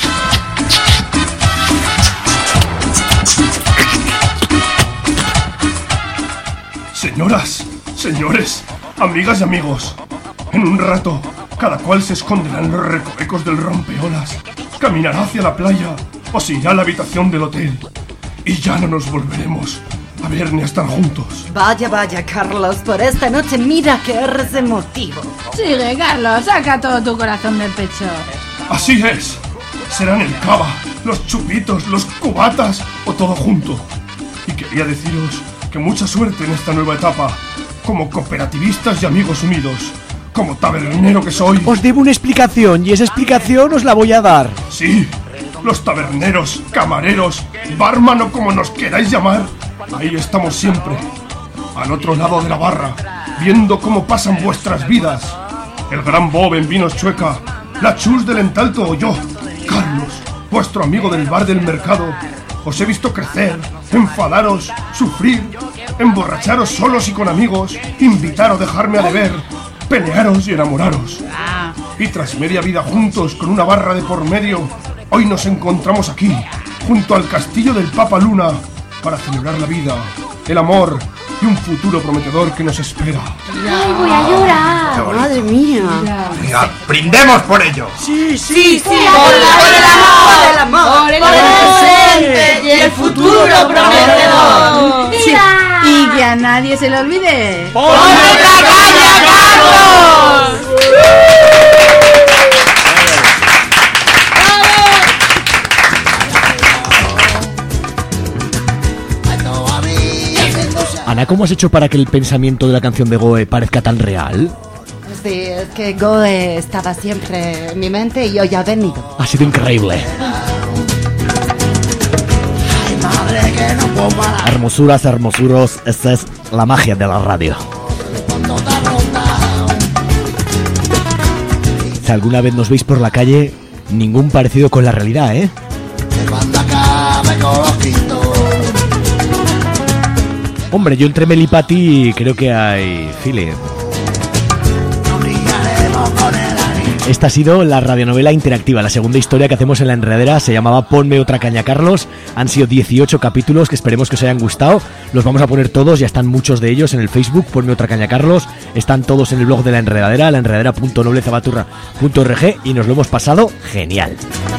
Señoras, señores, amigas y amigos, en un rato, cada cual se esconderá en los recovecos del rompeolas, caminará hacia la playa o se irá a la habitación del hotel. Y ya no nos volveremos a ver ni a estar juntos. Vaya, vaya, Carlos, por esta noche mira que eres emotivo. Sigue, Carlos, saca todo tu corazón del pecho. Así es. Serán el cava, los chupitos, los cubatas o todo junto. Y quería deciros que mucha suerte en esta nueva etapa, como cooperativistas y amigos unidos, como tabernero que soy. Os debo una explicación y esa explicación os la voy a dar. Sí, los taberneros, camareros, barman o como nos queráis llamar, ahí estamos siempre, al otro lado de la barra, viendo cómo pasan vuestras vidas. El gran Bob en Vinos Chueca, la Chus del Entalto o yo, Carlos, vuestro amigo del bar del mercado. Os he visto crecer, enfadaros, sufrir, emborracharos solos y con amigos, invitar o dejarme a beber, pelearos y enamoraros. Y tras media vida juntos con una barra de por medio, hoy nos encontramos aquí, junto al castillo del Papa Luna, para celebrar la vida, el amor y un futuro prometedor que nos espera. ¡Ay, voy a llorar! ¡Madre mía! Venga, brindemos por ello. Sí, Sí, sí, por, por el amor, por el amor, por el presente y el futuro prometedor. Sí, y que a nadie se le olvide. ¡Ponle la caña, Carlos! Ana, ¿cómo has hecho para que el pensamiento de la canción de Goe parezca tan real? Sí, es que Goe estaba siempre en mi mente y hoy ha venido. Ha sido increíble. Hermosuras, hermosuros, esta es la magia de la radio. Si alguna vez nos veis por la calle, ningún parecido con la realidad, ¿eh? Hombre, yo entre Mel y Patti creo que hay feeling. Esta ha sido la radionovela interactiva, la segunda historia que hacemos en La Enredadera. Se llamaba Ponme otra caña, Carlos. Han sido dieciocho capítulos que esperemos que os hayan gustado. Los vamos a poner todos, ya están muchos de ellos en el Facebook, Ponme otra caña, Carlos. Están todos en el blog de La Enredadera, la enredadera punto noblezabaturra punto org, y nos lo hemos pasado genial.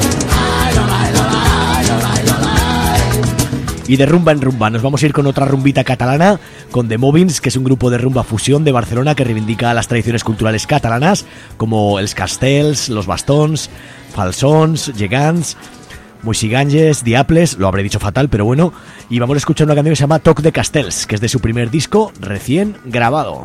Y de rumba en rumba nos vamos a ir con otra rumbita catalana, con The Movins, que es un grupo de rumba fusión de Barcelona que reivindica las tradiciones culturales catalanas, como els castells, los bastons, falsons, gegants, musiganges, diables, lo habré dicho fatal, pero bueno. Y vamos a escuchar una canción que se llama Toc de Castells, que es de su primer disco recién grabado.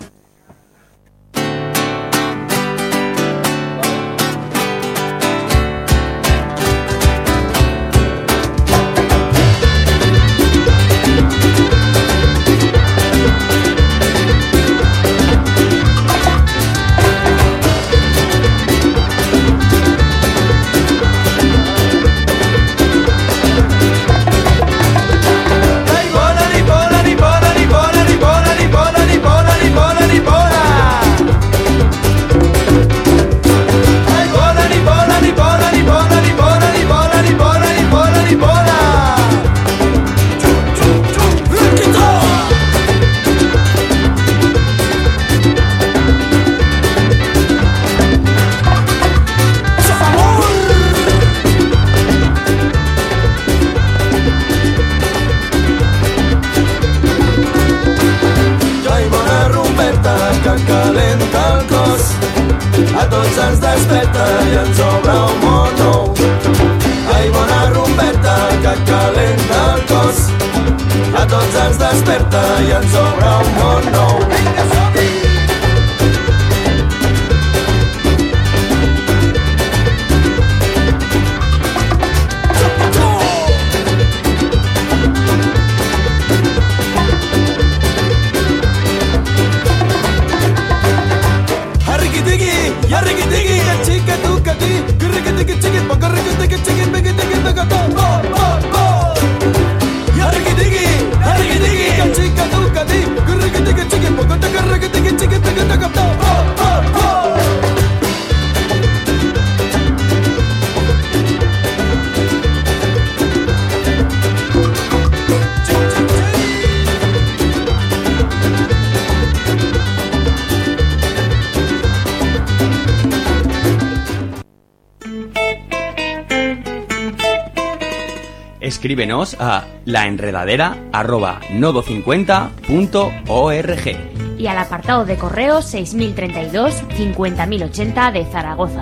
Escríbenos a laenredadera arroba nodo cincuenta punto org y al apartado de correo seis mil treinta y dos cincuenta mil ochenta de Zaragoza.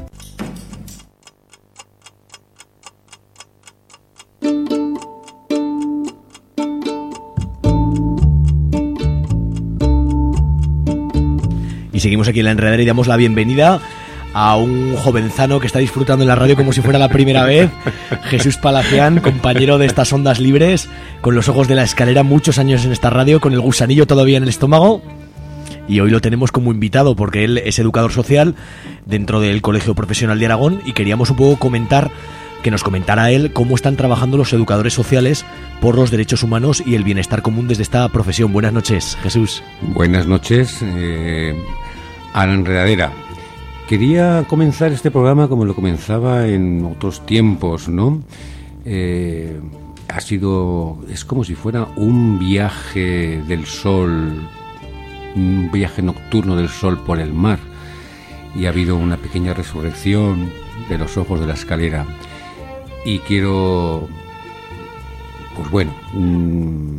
Y seguimos aquí en La Enredadera y damos la bienvenida a un jovenzano que está disfrutando en la radio como si fuera la primera vez, Jesús Palacián, compañero de estas ondas libres, con los ojos de la escalera, muchos años en esta radio, con el gusanillo todavía en el estómago. y hoy lo tenemos como invitado porque él es educador social dentro del Colegio Profesional de Aragón y queríamos un poco comentar, que nos comentara él cómo están trabajando los educadores sociales por los derechos humanos y el bienestar común desde esta profesión. Buenas noches, Jesús. Buenas noches, eh, a la enredadera. Quería comenzar este programa como lo comenzaba en otros tiempos, ¿no? Eh, ha sido, es como si fuera un viaje del sol, un viaje nocturno del sol por el mar, y ha habido una pequeña resurrección de los ojos de la escalera. Y quiero, pues bueno, mmm,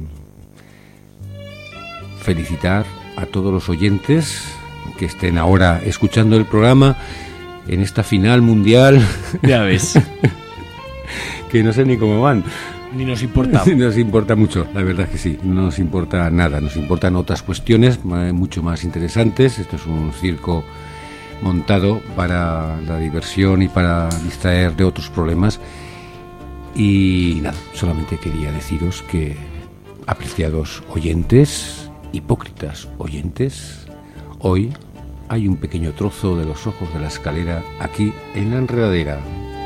felicitar a todos los oyentes que estén ahora escuchando el programa en esta final mundial. Ya ves. Que no sé ni cómo van. Ni nos importa. Nos importa mucho, la verdad que sí. No nos importa nada. Nos importan otras cuestiones mucho más interesantes. Esto es un circo montado para la diversión y para distraer de otros problemas. Y nada, solamente quería deciros que, apreciados oyentes, hipócritas oyentes, hoy hay un pequeño trozo de los ojos de la escalera aquí en la enredadera.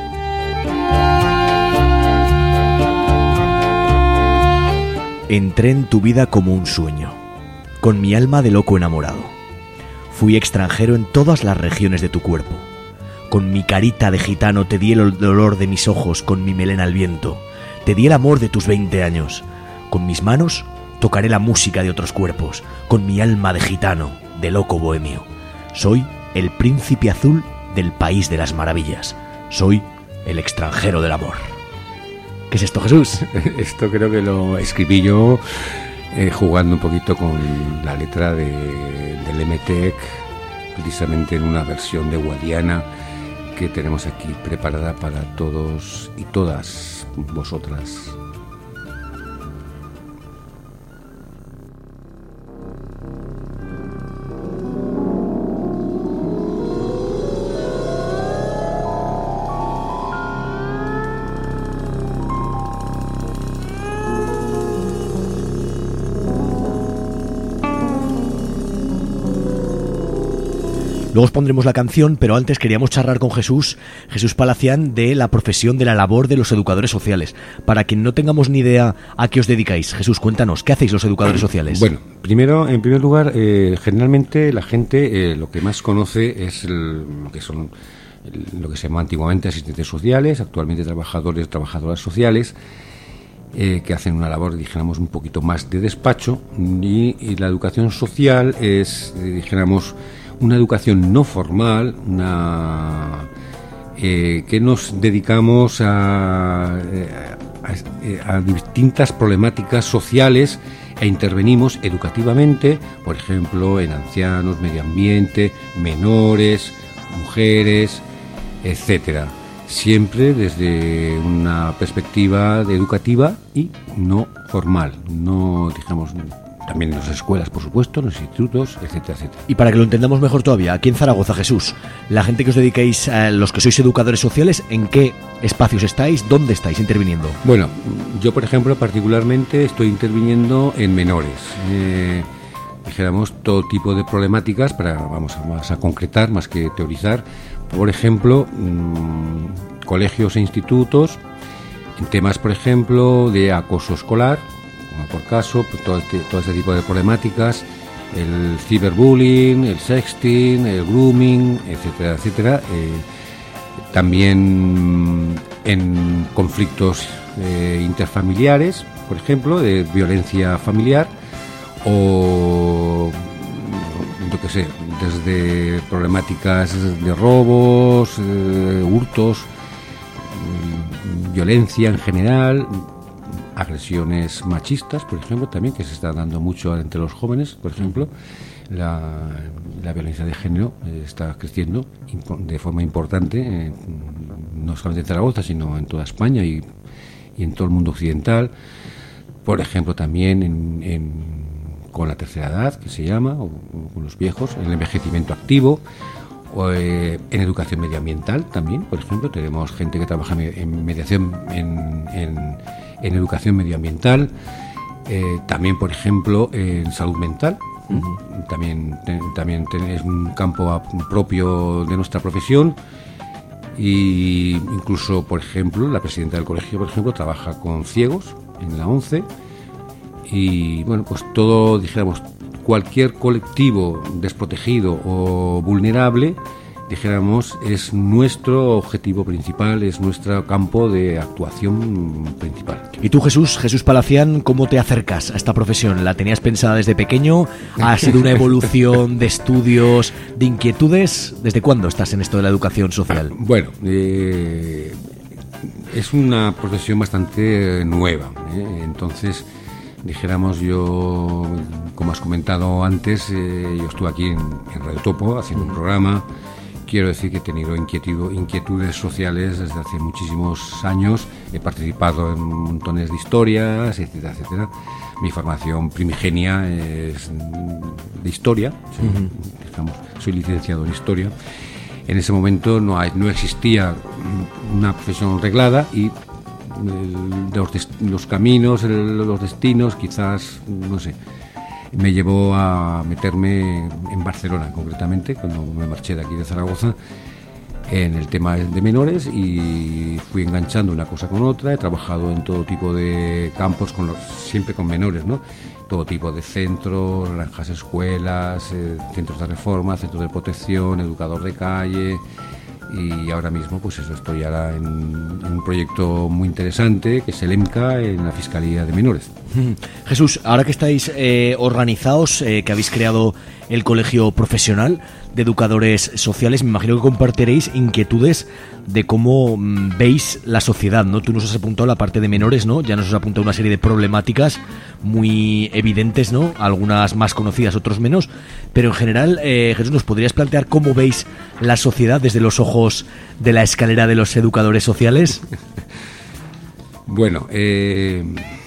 Entré en tu vida como un sueño, con mi alma de loco enamorado. Fui extranjero en todas las regiones de tu cuerpo. Con mi carita de gitano te di el dolor de mis ojos, con mi melena al viento. Te di el amor de tus veinte años. Con mis manos tocaré la música de otros cuerpos, con mi alma de gitano, de loco bohemio. Soy el príncipe azul del país de las maravillas. Soy el extranjero del amor. ¿Qué es esto, Jesús? Esto creo que lo escribí yo eh, jugando un poquito con la letra de, del M T E C, precisamente en una versión de Guadiana que tenemos aquí preparada para todos y todas vosotras. Luego os pondremos la canción, pero antes queríamos charlar con Jesús, Jesús Palacián, de la profesión, de la labor de los educadores sociales. Para quien no tengamos ni idea a qué os dedicáis, Jesús, cuéntanos, ¿qué hacéis los educadores sociales? Bueno, primero, en primer lugar, eh, generalmente la gente eh, lo que más conoce es el, lo que son el, lo que se llama antiguamente asistentes sociales, actualmente trabajadores, trabajadoras sociales, eh, que hacen una labor, dijéramos, un poquito más de despacho, y, y la educación social es, eh, dijéramos, una educación no formal, una eh, que nos dedicamos a, a, a distintas problemáticas sociales e intervenimos educativamente, por ejemplo, en ancianos, medio ambiente, menores, mujeres, etcétera. Siempre desde una perspectiva educativa y no formal, no, digamos, también en las escuelas, por supuesto, en los institutos, etcétera, etcétera. Y para que lo entendamos mejor todavía, aquí en Zaragoza, Jesús, la gente que os dedicáis, eh, los que sois educadores sociales, ¿en qué espacios estáis? ¿Dónde estáis interviniendo? Bueno, yo, por ejemplo, particularmente estoy interviniendo en menores. Eh, dijéramos, todo tipo de problemáticas, para, vamos a, más a concretar, más que teorizar. Por ejemplo, mmm, colegios e institutos, en temas, por ejemplo, de acoso escolar, por caso, todo este, todo este tipo de problemáticas, el ciberbullying, el sexting, el grooming, etcétera, etcétera. Eh, también en conflictos eh, interfamiliares, por ejemplo, de violencia familiar, o yo qué sé, desde problemáticas de robos, eh, hurtos, eh, violencia en general, agresiones machistas, por ejemplo, también, que se está dando mucho entre los jóvenes, por ejemplo. La, la violencia de género eh, está creciendo de forma importante, eh, no solamente en Zaragoza, sino en toda España y, y en todo el mundo occidental. Por ejemplo, también en, en, con la tercera edad, que se llama, o, o con los viejos, el envejecimiento activo, o eh, en educación medioambiental también, por ejemplo, tenemos gente que trabaja en mediación en, en en educación medioambiental, eh, también, por ejemplo, en salud mental, Uh-huh. También, te, también te, es un campo a, propio de nuestra profesión. Y incluso, por ejemplo, la presidenta del colegio, por ejemplo, trabaja con ciegos en la ONCE. Y bueno, pues todo, dijéramos, cualquier colectivo desprotegido o vulnerable, dijéramos, es nuestro objetivo principal, es nuestro campo de actuación principal. ¿Y tú, Jesús, Jesús Palacián, cómo te acercas a esta profesión? ¿La tenías pensada desde pequeño? ¿Ha sido una evolución de estudios, de inquietudes? ¿Desde cuándo estás en esto de la educación social? Bueno, eh, es una profesión bastante nueva, ¿eh? Entonces, dijéramos, yo, como has comentado antes, eh, yo estuve aquí en, en Radio Topo haciendo un programa. Quiero decir que he tenido inquietud, inquietudes sociales desde hace muchísimos años. He participado en montones de historias, etcétera, etcétera. Mi formación primigenia es de historia. Soy, uh-huh. digamos, soy licenciado en historia. En ese momento no, hay, no existía una profesión reglada y el, los, los caminos, el, los destinos, quizás, no sé, me llevó a meterme en Barcelona, concretamente, cuando me marché de aquí de Zaragoza, en el tema de menores, y fui enganchando una cosa con otra. He trabajado en todo tipo de campos, con los, siempre con menores, ¿no? Todo tipo de centros, granjas, escuelas, eh, centros de reforma, centros de protección, educador de calle. Y ahora mismo, pues eso, estoy ahora en, en un proyecto muy interesante, que es el EMCA, en la Fiscalía de Menores. Jesús, ahora que estáis eh, organizados, eh, que habéis creado el Colegio Profesional de Educadores Sociales, me imagino que compartiréis inquietudes de cómo mm, veis la sociedad, ¿no? Tú nos has apuntado la parte de menores, ¿no? Ya nos has apuntado una serie de problemáticas muy evidentes, ¿no? Algunas más conocidas, otros menos, pero en general, eh, Jesús, ¿nos podrías plantear cómo veis la sociedad desde los ojos de la escalera de los educadores sociales? Bueno, eh...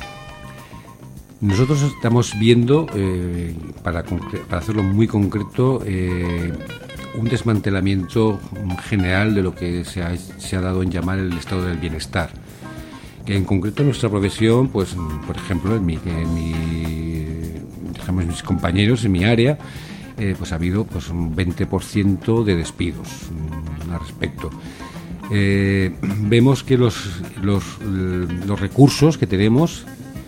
nosotros estamos viendo, eh, para, para hacerlo muy concreto, eh, un desmantelamiento general de lo que se ha, se ha dado en llamar el estado del bienestar. Que en concreto en nuestra profesión, pues, por ejemplo, en mi, en mi digamos, mis compañeros, en mi área, eh, pues ha habido pues un veinte por ciento de despidos al respecto. Eh, vemos que los, los, los recursos que tenemos,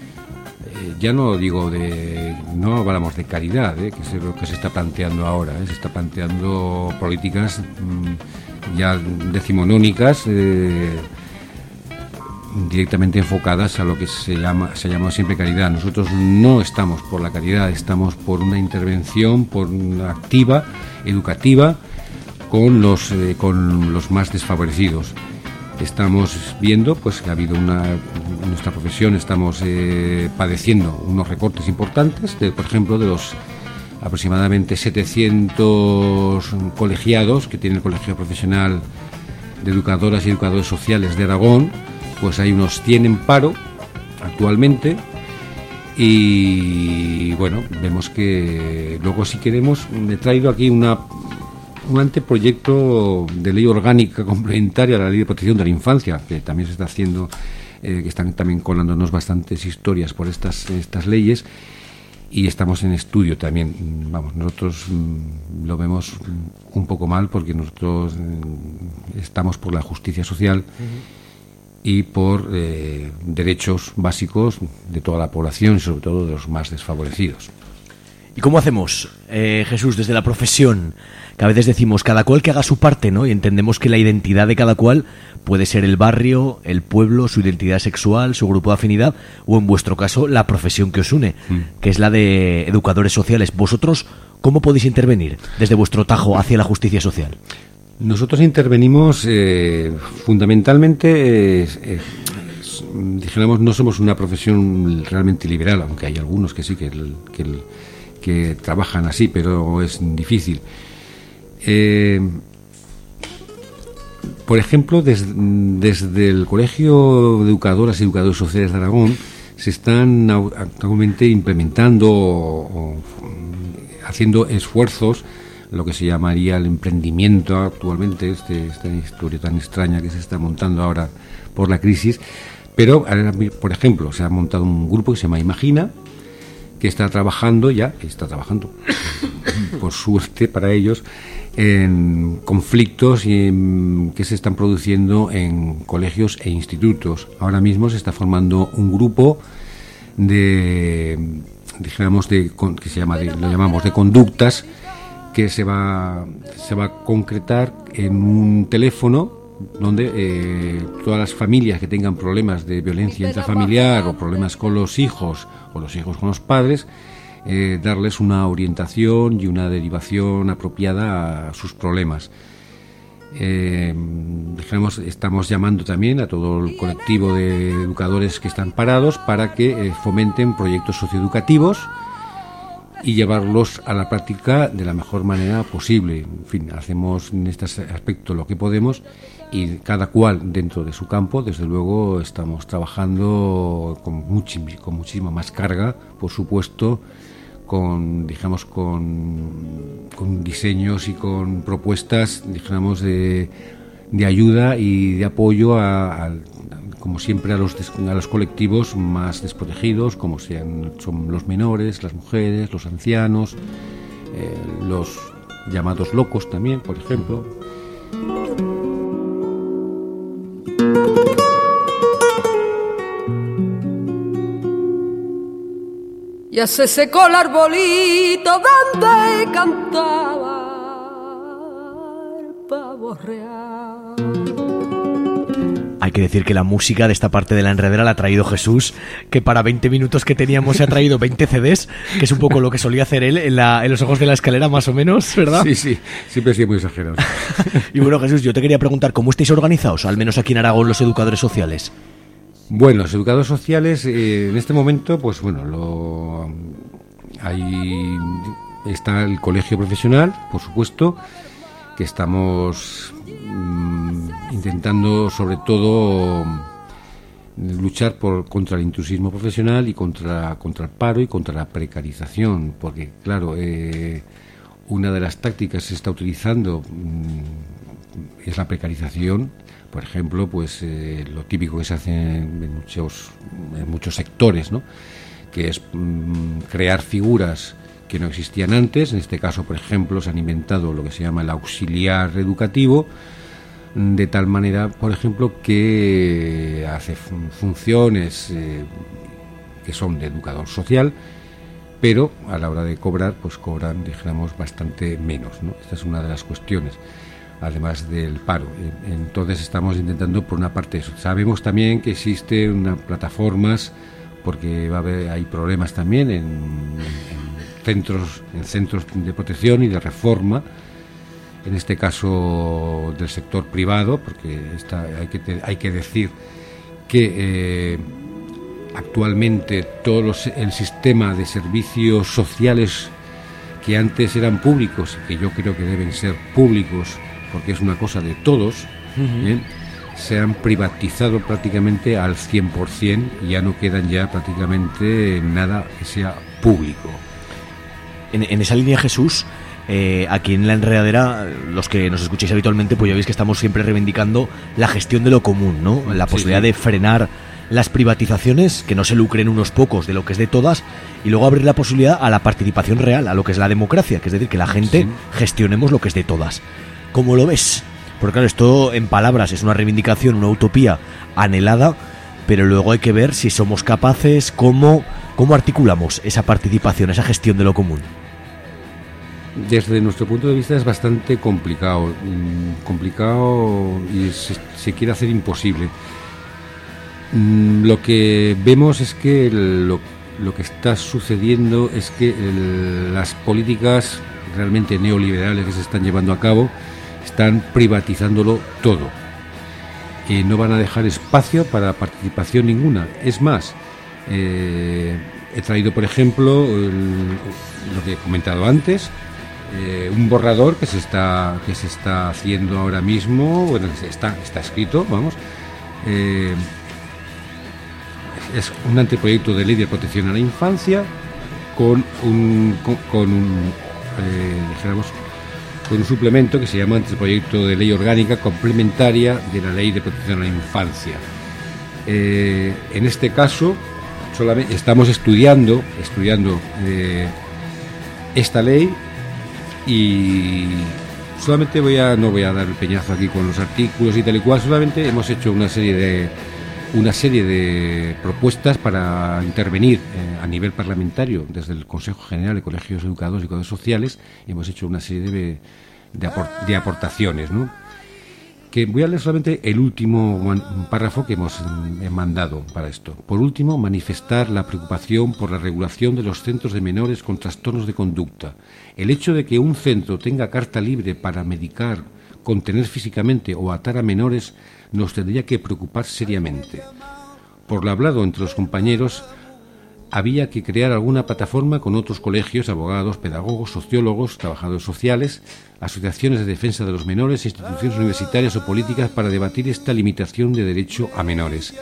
ya no digo de, no hablamos de caridad, ¿eh? que es lo que se está planteando ahora, ¿eh? Se está planteando políticas mmm, ya decimonónicas, eh, directamente enfocadas a lo que se llama, se ha llamado siempre caridad. Nosotros no estamos por la caridad, estamos por una intervención, por una activa, educativa, con los, eh, con los más desfavorecidos. Estamos viendo pues que ha habido una, en nuestra profesión estamos eh, padeciendo unos recortes importantes, de, por ejemplo, de los aproximadamente setecientos colegiados que tiene el Colegio Profesional de Educadoras y Educadores Sociales de Aragón, pues hay unos cien en paro actualmente. Y bueno, vemos que luego, si queremos, he traído aquí una un anteproyecto de ley orgánica complementaria a la Ley de Protección de la Infancia, que también se está haciendo, eh, que están también colándonos bastantes historias por estas, estas leyes, y estamos en estudio también. Vamos, nosotros mmm, lo vemos un poco mal, porque nosotros eh, estamos por la justicia social uh-huh. y por eh, derechos básicos de toda la población, y sobre todo de los más desfavorecidos. ¿Y cómo hacemos, eh, Jesús, desde la profesión? Que a veces decimos cada cual que haga su parte, ¿no? Y entendemos que la identidad de cada cual puede ser el barrio, el pueblo, su identidad sexual, su grupo de afinidad, o en vuestro caso la profesión que os une, mm. que es la de educadores sociales. ¿Vosotros cómo podéis intervenir desde vuestro tajo hacia la justicia social? Nosotros intervenimos eh, fundamentalmente, eh, eh, dijéramos, no somos una profesión realmente liberal, aunque hay algunos que sí que el, que el que trabajan así, pero es difícil. Eh, por ejemplo, des, desde el Colegio de Educadoras y Educadores Sociales de Aragón se están actualmente implementando o, o haciendo esfuerzos, lo que se llamaría el emprendimiento actualmente, este, esta historia tan extraña que se está montando ahora por la crisis. Pero, por ejemplo, se ha montado un grupo que se llama Imagina, que está trabajando ya, está trabajando, por suerte para ellos, en conflictos y en, que se están produciendo en colegios e institutos. Ahora mismo se está formando un grupo de, dijéramos, de, que se llama, de, lo llamamos de conductas, que se va, se va a concretar en un teléfono donde eh, todas las familias que tengan problemas de violencia intrafamiliar o problemas con los hijos o los hijos con los padres, eh, darles una orientación y una derivación apropiada a sus problemas. Eh, dijéramos, estamos llamando también a todo el colectivo de educadores que están parados para que eh, fomenten proyectos socioeducativos y llevarlos a la práctica de la mejor manera posible. En fin, hacemos en este aspecto lo que podemos y cada cual dentro de su campo, desde luego, estamos trabajando con, muchi- con muchísima más carga, por supuesto, con, digamos, con, con diseños y con propuestas, digamos, de, de ayuda y de apoyo a, a como siempre a los, des, a los colectivos más desprotegidos, como sean son los menores, las mujeres, los ancianos, eh, los llamados locos también, por ejemplo. Ya se secó el arbolito donde cantaba el pavo real. Hay que decir que la música de esta parte de la enredera la ha traído Jesús, que para veinte minutos que teníamos se ha traído veinte ce des, que es un poco lo que solía hacer él en, la, en los ojos de la escalera, más o menos, ¿verdad? Sí, sí, siempre he sido muy exagerado. Y bueno, Jesús, yo te quería preguntar, ¿cómo estáis organizados, al menos aquí en Aragón, los educadores sociales? Bueno, los educadores sociales, eh, en este momento, pues bueno, lo, ahí está el colegio profesional, por supuesto, que estamos mmm, intentando sobre todo luchar por contra el intrusismo profesional y contra, contra el paro y contra la precarización, porque claro, eh, una de las tácticas que se está utilizando mmm, es la precarización. Por ejemplo, pues eh, lo típico que se hace en muchos, en muchos sectores, ¿no? Que es mmm, crear figuras que no existían antes. En este caso, por ejemplo, se han inventado lo que se llama el auxiliar educativo, de tal manera, por ejemplo, que hace fun- funciones eh, que son de educador social, pero a la hora de cobrar, pues cobran, dijéramos, bastante menos, ¿no? Esta es una de las cuestiones, además del paro. Entonces estamos intentando, por una parte, eso. Sabemos también que existen unas plataformas, porque va a haber, hay problemas también en, en centros, en centros de protección y de reforma, en este caso del sector privado, porque está, hay que te, hay que decir que eh, actualmente todo los, el sistema de servicios sociales que antes eran públicos y que yo creo que deben ser públicos porque es una cosa de todos, uh-huh. ¿eh? se han privatizado prácticamente al cien por ciento y ya no quedan ya prácticamente nada que sea público. En, en esa línea, Jesús, eh, aquí en La Enredadera, los que nos escucháis habitualmente, pues ya veis que estamos siempre reivindicando la gestión de lo común, ¿no? La posibilidad sí, sí. de frenar las privatizaciones, que no se lucren unos pocos de lo que es de todas, y luego abrir la posibilidad a la participación real, a lo que es la democracia, que es decir, que la gente sí. gestionemos lo que es de todas. ¿Cómo lo ves? Porque claro, esto en palabras es una reivindicación, una utopía anhelada, pero luego hay que ver si somos capaces, cómo, cómo articulamos esa participación, esa gestión de lo común. Desde nuestro punto de vista es bastante complicado, complicado y se, se quiere hacer imposible. Lo que vemos es que lo, lo que está sucediendo es que el, las políticas realmente neoliberales que se están llevando a cabo están privatizándolo todo y no van a dejar espacio para participación ninguna. Es más, eh, he traído por ejemplo el, lo que he comentado antes, eh, un borrador que se está que se está haciendo ahora mismo, bueno, está está escrito, vamos, eh, es un anteproyecto de ley de protección a la infancia con un con, con un eh, dijéramos con un suplemento que se llama anteproyecto de ley orgánica complementaria de la ley de protección a la infancia. Eh, en este caso solamente estamos estudiando, estudiando eh, esta ley y solamente voy a, no voy a dar el peñazo aquí con los artículos y tal y cual, solamente hemos hecho una serie de una serie de propuestas para intervenir eh, a nivel parlamentario desde el Consejo General de Colegios Educadores y Educadores Sociales. Hemos hecho una serie de, de, aport, de aportaciones, ¿no? Que voy a leer solamente el último man, párrafo que hemos eh, mandado para esto. Por último, manifestar la preocupación por la regulación de los centros de menores con trastornos de conducta. El hecho de que un centro tenga carta libre para medicar, contener físicamente o atar a menores nos tendría que preocupar seriamente. Por lo hablado entre los compañeros, había que crear alguna plataforma con otros colegios, abogados, pedagogos, sociólogos, trabajadores sociales, asociaciones de defensa de los menores, instituciones universitarias o políticas para debatir esta limitación de derecho a menores.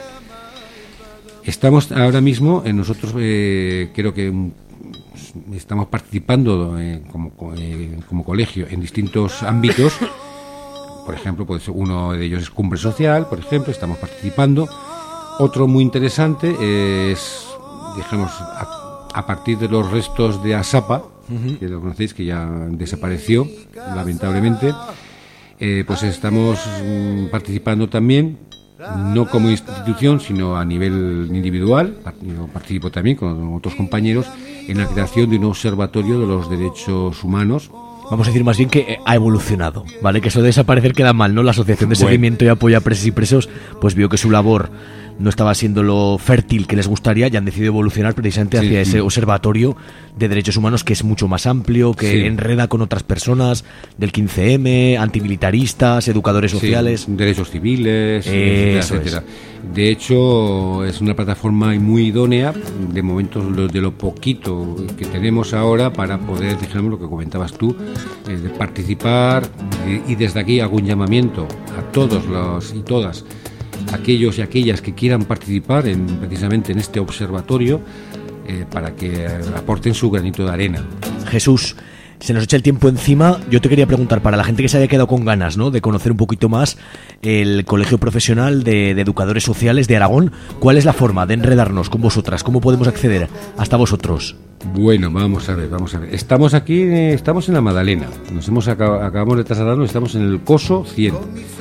Estamos ahora mismo, eh, nosotros eh, creo que um, estamos participando eh, como, eh, como colegio en distintos ámbitos. Por ejemplo, pues uno de ellos es Cumbre Social, por ejemplo, estamos participando. Otro muy interesante es, digamos, a, a partir de los restos de Asapa, uh-huh. que lo conocéis, que ya desapareció, lamentablemente, eh, pues estamos mm, participando también, no como institución, sino a nivel individual. Yo participo también con otros compañeros en la creación de un observatorio de los derechos humanos. Vamos a decir más bien que ha evolucionado, ¿vale? Que eso de desaparecer queda mal, ¿no? La Asociación de Seguimiento y Apoyo a Presos y Presos pues vio que su labor no estaba siendo lo fértil que les gustaría y han decidido evolucionar precisamente hacia sí, sí. ese observatorio de derechos humanos que es mucho más amplio, que sí. enreda con otras personas del quince eme, antimilitaristas, educadores sí, sociales. Derechos civiles, eh, etcétera, etcétera. De hecho, es una plataforma muy idónea, de momento de lo poquito que tenemos ahora para poder, digamos, lo que comentabas tú, eh, de participar eh, y desde aquí hago un llamamiento a todos los y todas aquellos y aquellas que quieran participar en, precisamente en este observatorio eh, para que aporten su granito de arena. Jesús, se nos echa el tiempo encima. Yo te quería preguntar, para la gente que se haya quedado con ganas, ¿no?, de conocer un poquito más el Colegio Profesional de, de Educadores Sociales de Aragón, ¿cuál es la forma de enredarnos con vosotras? ¿Cómo podemos acceder hasta vosotros? Bueno, vamos a ver, vamos a ver. Estamos aquí, eh, estamos en la Madalena. Nos hemos acab- acabamos de trasladarnos, estamos en el Coso cien.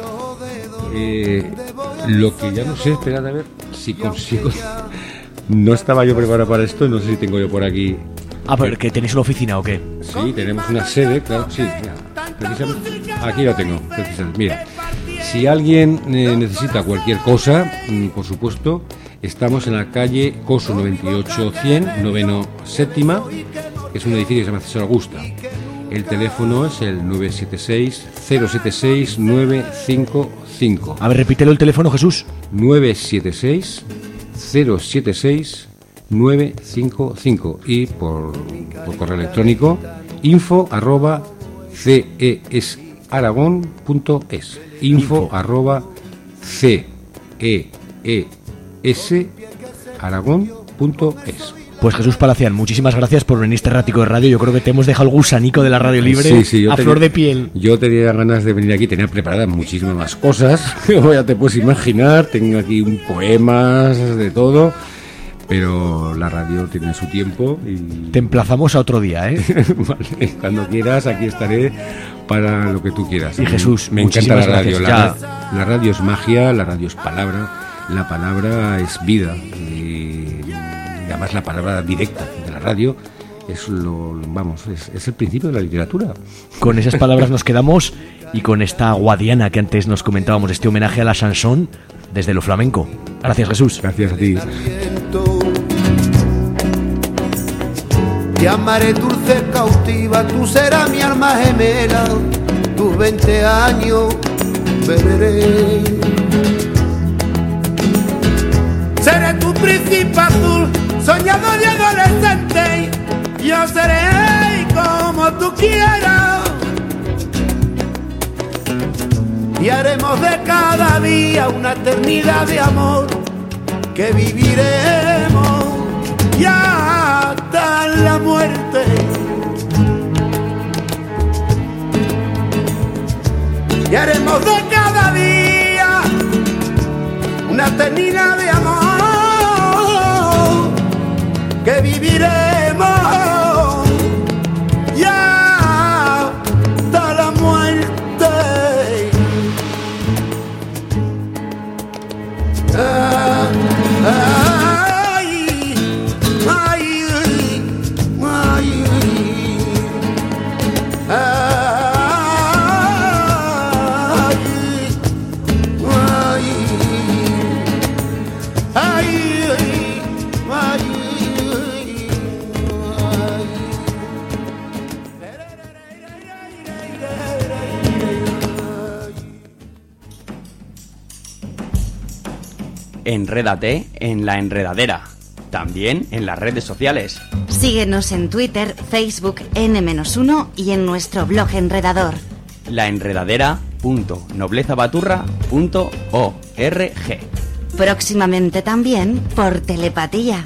Eh, lo que ya no sé, esperad a ver si consigo. No estaba yo preparado para esto, no sé si tengo yo por aquí. Ah, pero que tenéis una oficina o qué. Sí, tenemos una sede, claro, sí. Mira, precisamente, aquí lo tengo, precisamente. Mira, si alguien eh, necesita cualquier cosa, mm, por supuesto, estamos en la calle Coso noventa y ocho cien, noveno séptima, que es un edificio que se llama César Augusta. El teléfono es el nueve siete seis, cero siete seis, nueve cinco cinco. A ver, repítelo el teléfono, Jesús. nueve siete seis, cero siete seis, nueve cinco cinco. Y por, por correo electrónico, info arroba cesaragon punto es. Info arroba cesaragon punto es. Pues Jesús Palacián, muchísimas gracias por venir este ratico de radio. Yo creo que te hemos dejado el gusanico de la radio libre sí, sí, a tenía, flor de piel. Yo tenía ganas de venir aquí, tenía preparadas muchísimas más cosas. Ya te puedes imaginar, tengo aquí un poemas, de todo. Pero la radio tiene su tiempo y... Te emplazamos a otro día, ¿eh? Vale, cuando quieras, aquí estaré para lo que tú quieras. Y Jesús, me encanta la radio. La, la radio es magia, la radio es palabra, la palabra es vida. Y además la palabra directa de la radio es lo, vamos, es, es el principio de la literatura. Con esas palabras nos quedamos y con esta guadiana que antes nos comentábamos, este homenaje a la chanson desde lo flamenco. Gracias, Jesús. Gracias a ti. Te amaré dulce cautiva, tú serás mi alma gemela, tus veinte años beberé. Seré tu príncipe azul, soñador y adolescente, yo seré como tú quieras. Y haremos de cada día una eternidad de amor que viviremos y hasta la muerte. Y haremos de cada día una eternidad de amor que viviremos ya hasta la muerte. Ah, ah, ay, ay, ay, ay, ay, ay, Enrédate en La Enredadera, también en las redes sociales. Síguenos en Twitter, Facebook, ene uno y en nuestro blog Enredador. laenredadera punto noblezabaturra punto org. Próximamente también por telepatía.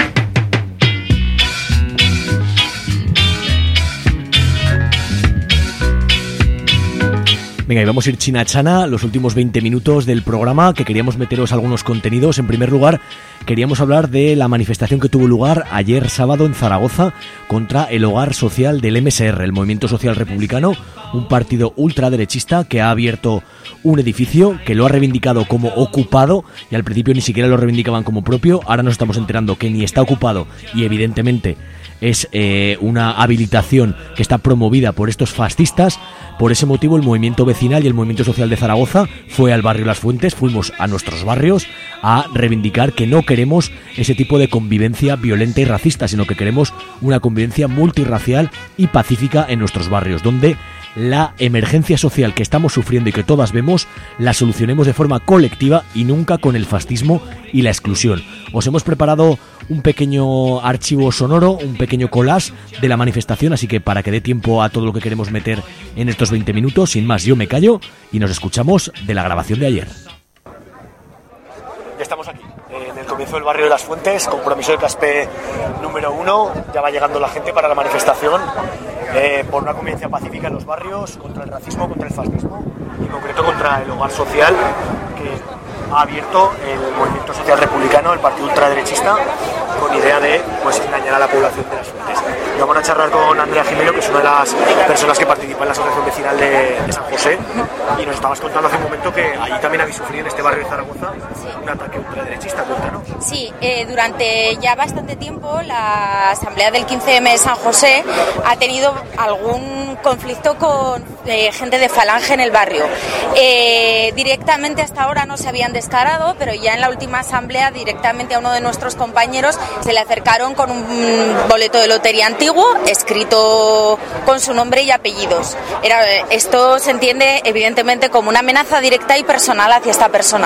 Venga, y vamos a ir chinachana los últimos veinte minutos del programa, que queríamos meteros algunos contenidos. En primer lugar, queríamos hablar de la manifestación que tuvo lugar ayer sábado en Zaragoza contra el Hogar Social del eme ese erre, el Movimiento Social Republicano, un partido ultraderechista que ha abierto un edificio, que lo ha reivindicado como ocupado, y al principio ni siquiera lo reivindicaban como propio. Ahora nos estamos enterando que ni está ocupado y evidentemente es eh, una habilitación que está promovida por estos fascistas. Por ese motivo, el movimiento vecinal y el movimiento social de Zaragoza fue al barrio Las Fuentes, fuimos a nuestros barrios a reivindicar que no queremos ese tipo de convivencia violenta y racista, sino que queremos una convivencia multirracial y pacífica en nuestros barrios, donde la emergencia social que estamos sufriendo y que todas vemos la solucionemos de forma colectiva y nunca con el fascismo y la exclusión. Os hemos preparado un pequeño archivo sonoro, un pequeño collage de la manifestación, así que para que dé tiempo a todo lo que queremos meter en estos veinte minutos, sin más, yo me callo y nos escuchamos de la grabación de ayer. Ya estamos aquí, en el comienzo del barrio de Las Fuentes, compromiso de Caspe número uno. Ya va llegando la gente para la manifestación eh, por una convivencia pacífica en los barrios, contra el racismo, contra el fascismo y en concreto contra el hogar social que ha abierto el Movimiento Social Republicano, el partido ultraderechista, con idea de pues engañar a la población de Las Fuentes. Y vamos a charlar con Andrea Jimeno, que es una de las personas que participa en la asociación vecinal de, de San José, y nos estabas contando hace un momento que allí también habéis sufrido en este barrio de Zaragoza un ataque ultraderechista. Cuéntanos. Sí, eh, durante ya bastante tiempo la asamblea del quince eme de San José ha tenido algún conflicto con eh, gente de Falange en el barrio. Eh, directamente hasta ahora no se habían descarado, pero ya en la última asamblea directamente a uno de nuestros compañeros se le acercaron con un boleto de lotería antiguo escrito con su nombre y apellidos. Era, esto se entiende evidentemente como una amenaza directa y personal hacia esta persona.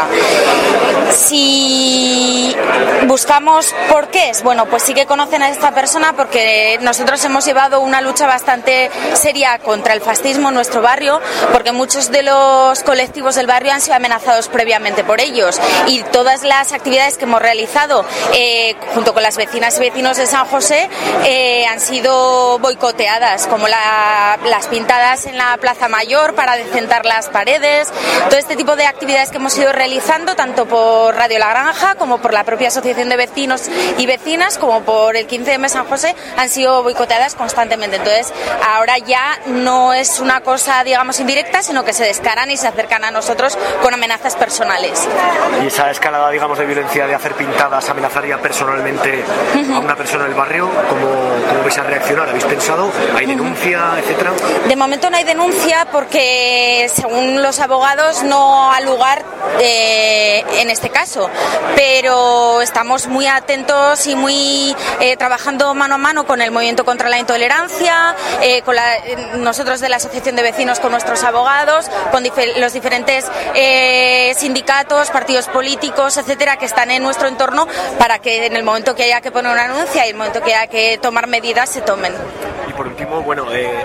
Si buscamos por qué es, bueno, pues sí que conocen a esta persona porque nosotros hemos llevado una lucha bastante seria contra el fascismo en nuestro barrio, porque muchos de los colectivos del barrio han sido amenazados previamente por ellos, y todas las actividades que hemos realizado eh, junto con las vecinas y vecinos de San José eh, han sido boicoteadas, como la, las pintadas en la Plaza Mayor para decentar las paredes. Todo este tipo de actividades que hemos ido realizando tanto por Radio La Granja como por la propia asociación de vecinos y vecinas como por el quince eme San José han sido boicoteadas constantemente. Entonces ahora ya no es una cosa, digamos, indirecta, sino que se descaran y se acercan a nosotros con amenazas personales. Y esa escalada, digamos, de violencia, de hacer pintadas, amenazar ya personalmente a una persona del barrio, ¿cómo, cómo vais a reaccionar? ¿Habéis pensado? ¿Hay denuncia, etcétera? De momento no hay denuncia porque, según los abogados, no ha lugar eh, en este caso, pero estamos muy atentos y muy eh, trabajando mano a mano con el movimiento contra la intolerancia, eh, con la, nosotros de la asociación de vecinos con nuestros abogados, con difer- los diferentes eh, sindicatos, partidos políticos, etcétera, que están en nuestro entorno, para que en el momento que haya que poner una denuncia y en el momento que haya que tomar medidas se tomen. Y por último, bueno, eh, esta movilización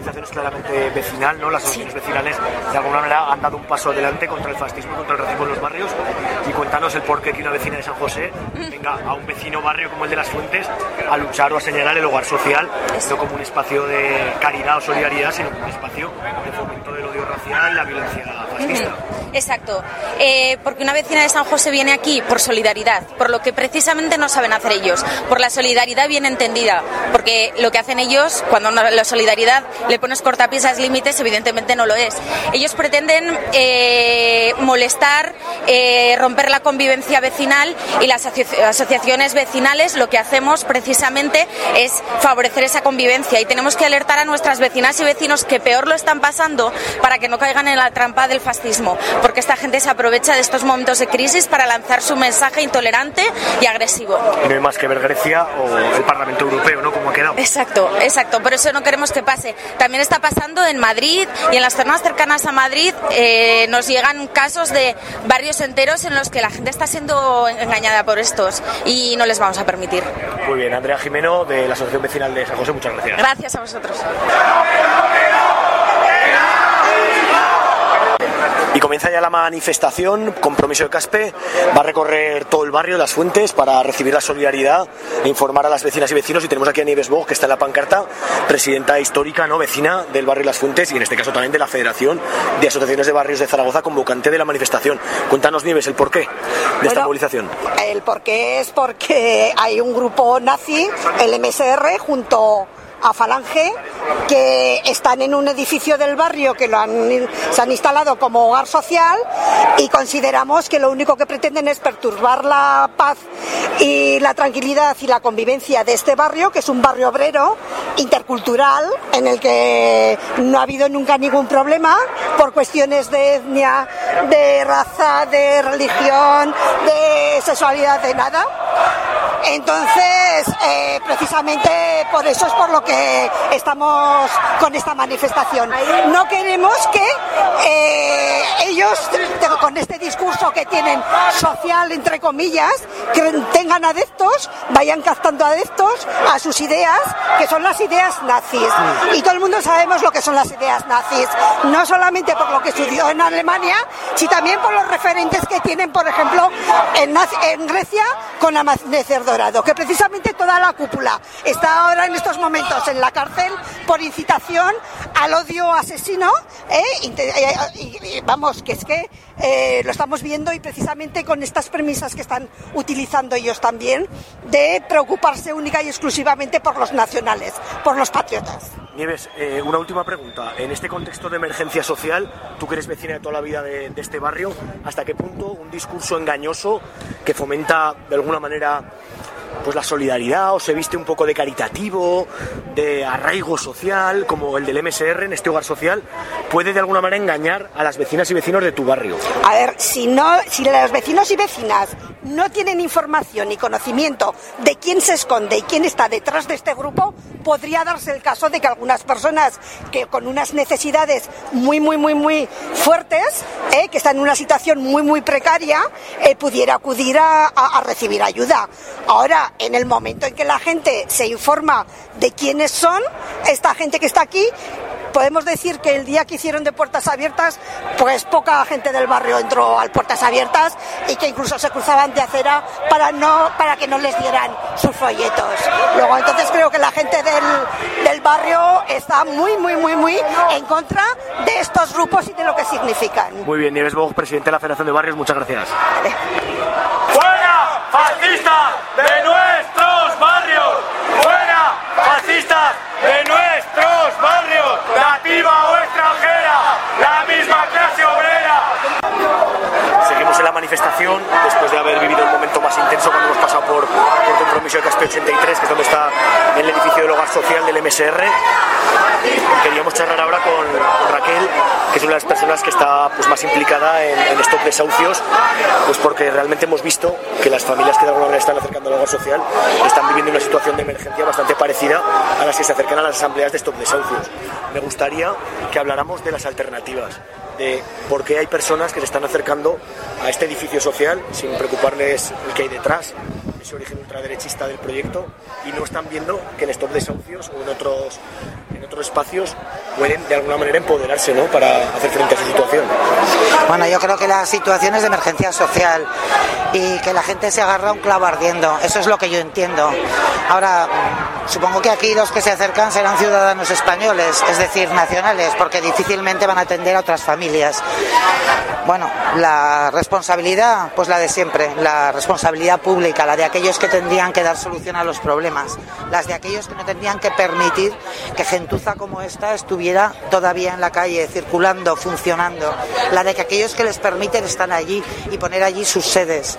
movilización es claramente vecinal, ¿no? Las asociaciones vecinales de alguna manera han dado un paso adelante contra el fascismo, contra el racismo en los barrios. Y cuéntanos el porqué que una vecina de San José venga a un vecino barrio como el de Las Fuentes a luchar o a señalar el hogar social, no como un espacio de caridad o solidaridad, sino como un espacio de fomento del odio racial y la violencia fascista. Exacto, eh, porque una vecina de San José viene aquí por solidaridad, por lo que precisamente no saben hacer ellos, por la solidaridad bien entendida, porque lo que hacen ellos, cuando no, la solidaridad le pones cortapisas, límites, evidentemente no lo es. Ellos pretenden eh, molestar, eh, romper la convivencia vecinal, y las asoci- asociaciones vecinales lo que hacemos precisamente es favorecer esa convivencia, y tenemos que alertar a nuestras vecinas y vecinos que peor lo están pasando para que no caigan en la trampa del fascismo, porque esta gente se aprovecha de estos momentos de crisis para lanzar su mensaje intolerante y agresivo. Y no hay más que ver Grecia o el Parlamento Europeo, ¿no? Como ha quedado. Exacto, exacto, por eso no queremos que pase. También está pasando en Madrid, y en las zonas cercanas a Madrid eh, nos llegan casos de barrios enteros en los que la gente está siendo engañada por estos, y no les vamos a permitir. Muy bien, Andrea Jimeno, de la Asociación Vecinal de San José, muchas gracias. Gracias a vosotros. Y comienza ya la manifestación. Compromiso de Caspe va a recorrer todo el barrio de Las Fuentes para recibir la solidaridad e informar a las vecinas y vecinos. Y tenemos aquí a Nieves Bog, que está en la pancarta, presidenta histórica, no vecina del barrio Las Fuentes, y en este caso también de la Federación de Asociaciones de Barrios de Zaragoza, convocante de la manifestación. Cuéntanos, Nieves, el porqué de bueno, esta movilización. El porqué es porque hay un grupo nazi, el M S R, junto a Falange, que están en un edificio del barrio que lo han, se han instalado como hogar social, y consideramos que lo único que pretenden es perturbar la paz y la tranquilidad y la convivencia de este barrio, que es un barrio obrero, intercultural, en el que no ha habido nunca ningún problema por cuestiones de etnia, de raza, de religión, de sexualidad, de nada. Entonces, eh, precisamente por eso es por lo que estamos con esta manifestación. No queremos que eh, ellos, con este discurso que tienen social, entre comillas, que tengan adeptos, vayan captando adeptos a sus ideas, que son las ideas nazis. Y todo el mundo sabemos lo que son las ideas nazis, no solamente por lo que estudió en Alemania, sino también por los referentes que tienen, por ejemplo, en, en Grecia, con Amanecer Dorado, que precisamente toda la cúpula está ahora en estos momentos en la cárcel por incitación al odio asesino, ¿eh? y, y, y, vamos, que es que eh, lo estamos viendo, y precisamente con estas premisas que están utilizando ellos también, de preocuparse única y exclusivamente por los nacionales, por los patriotas. Nieves, eh, una última pregunta. En este contexto de emergencia social, tú que eres vecina de toda la vida de, de este barrio, ¿hasta qué punto un discurso engañoso que fomenta de alguna manera pues la solidaridad, o se viste un poco de caritativo, de arraigo social, como el del M S R en este hogar social, puede de alguna manera engañar a las vecinas y vecinos de tu barrio? A ver, si no, si los vecinos y vecinas no tienen información ni conocimiento de quién se esconde y quién está detrás de este grupo, podría darse el caso de que algunas personas que con unas necesidades muy, muy, muy, muy fuertes, eh, que están en una situación muy, muy precaria, eh, pudiera acudir a, a, a recibir ayuda. Ahora, en el momento en que la gente se informa de quiénes son, esta gente que está aquí, podemos decir que el día que hicieron de Puertas Abiertas, pues poca gente del barrio entró al Puertas Abiertas, y que incluso se cruzaban de acera para no para que no les dieran sus folletos. Luego, entonces creo que la gente del, del barrio está muy, muy, muy, muy en contra de estos grupos y de lo que significan. Muy bien, Nieves Bog, presidente de la Federación de Barrios, muchas gracias. Vale. ¡Fuera, fascista de nuestros barrios! ¡Fuera, fascista de nuestros barrios! ¡Nativa o extranjera! ¡La misma clase obrera! Seguimos en la manifestación después de haber vivido el momento más intenso cuando hemos pasado por, por Compromiso de Caspe ochenta y tres, que es donde está el edificio del hogar social del M S R. Y queríamos charlar ahora con, con Raquel, que es una de las personas que está pues, más implicada en, en Stop Desahucios, pues porque realmente hemos visto que las familias que de alguna manera están acercando al hogar social están viviendo una situación de emergencia bastante parecida a las que se acercan a las asambleas de Stop Desahucios. Me gustaría que habláramos de las alternativas, de por qué hay personas que se están acercando a este edificio social sin preocuparles el que hay detrás, ese origen ultraderechista del proyecto, y no están viendo que en Stop Desahucios o en otros, en otros espacios pueden de alguna manera empoderarse, ¿no?, para hacer frente a su situación. Bueno, yo creo que la situación es de emergencia social y que la gente se agarra a un clavo ardiendo, eso es lo que yo entiendo. Ahora, supongo que aquí los que se acercan serán ciudadanos españoles, es decir, nacionales, porque difícilmente van a atender a otras familias. Bueno, la responsabilidad, pues la de siempre, la responsabilidad pública, la de aquellos que tendrían que dar solución a los problemas, las de aquellos que no tendrían que permitir que gentuza como esta estuviera todavía en la calle, circulando, funcionando, la de que aquellos que les permiten están allí y poner allí sus sedes.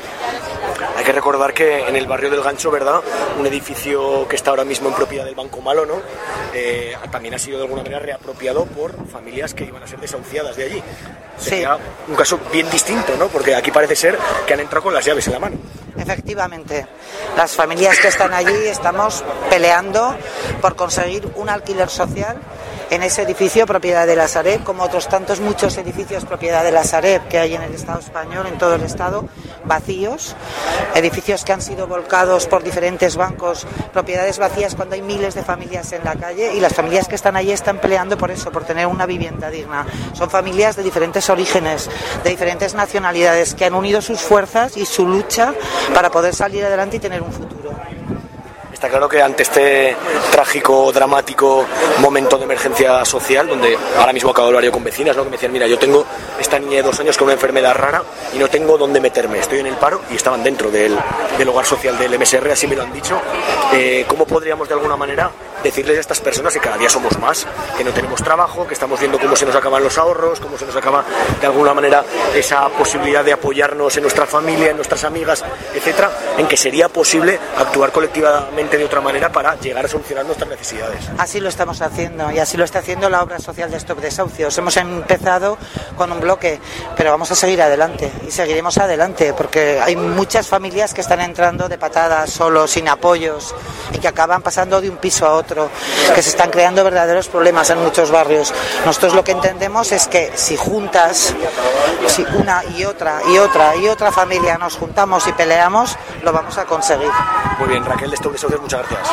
Hay que recordar que en el barrio del Gancho, ¿verdad?, un edificio que está ahora mismo en propiedad del Banco Malo, ¿no?, eh, también ha sido de alguna manera reapropiado por familias que iban a ser desahuciadas de allí. Sería sí. un caso bien distinto, ¿no?, porque aquí parece ser que han entrado con las llaves en la mano. Efectivamente, las familias que están allí estamos peleando por conseguir un alquiler social en ese edificio propiedad de la Sareb, como otros tantos muchos edificios propiedad de la Sareb que hay en el Estado español, en todo el Estado, vacíos, edificios que han sido volcados por diferentes bancos, propiedades vacías cuando hay miles de familias en la calle, y las familias que están allí están peleando por eso, por tener una vivienda digna. Son familias de diferentes orígenes, de diferentes nacionalidades, que han unido sus fuerzas y su lucha para poder salir adelante y tener un futuro. Está claro que ante este trágico, dramático momento de emergencia social, donde ahora mismo acabo de hablar yo con vecinas, ¿no?, que me decían, mira, yo tengo esta niña de dos años con una enfermedad rara y no tengo dónde meterme, estoy en el paro, y estaban dentro del, del hogar social del M S R, así me lo han dicho. Eh, ¿Cómo podríamos de alguna manera decirles a estas personas que cada día somos más, que no tenemos trabajo, que estamos viendo cómo se nos acaban los ahorros, cómo se nos acaba de alguna manera esa posibilidad de apoyarnos en nuestra familia, en nuestras amigas, etcétera, en que sería posible actuar colectivamente de otra manera para llegar a solucionar nuestras necesidades? Así lo estamos haciendo, y así lo está haciendo la obra social de Stop Desahucios. Hemos empezado con un bloque, pero vamos a seguir adelante y seguiremos adelante, porque hay muchas familias que están entrando de patadas, solos, sin apoyos, y que acaban pasando de un piso a otro, que se están creando verdaderos problemas en muchos barrios. Nosotros lo que entendemos es que si juntas, si una y otra y otra y otra familia nos juntamos y peleamos, lo vamos a conseguir. Muy bien, Raquel de Stop Desahucios, muchas gracias.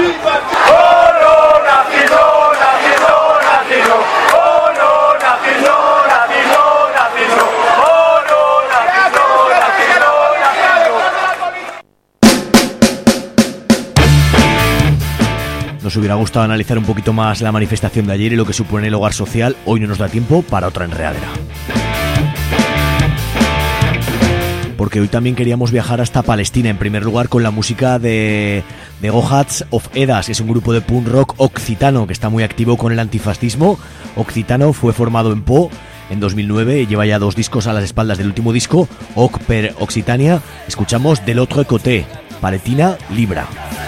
Nos hubiera gustado analizar un poquito más la manifestación de ayer y lo que supone el hogar social. Hoy no nos da tiempo para otra enredadera. Porque hoy también queríamos viajar hasta Palestina, en primer lugar con la música de, de Gohats of Edas, que es un grupo de punk rock occitano que está muy activo con el antifascismo. Occitano fue formado en Po en dos mil nueve y lleva ya dos discos a las espaldas del último disco, Oc per Occitania. Escuchamos De l'autre côté, Palestina Libra.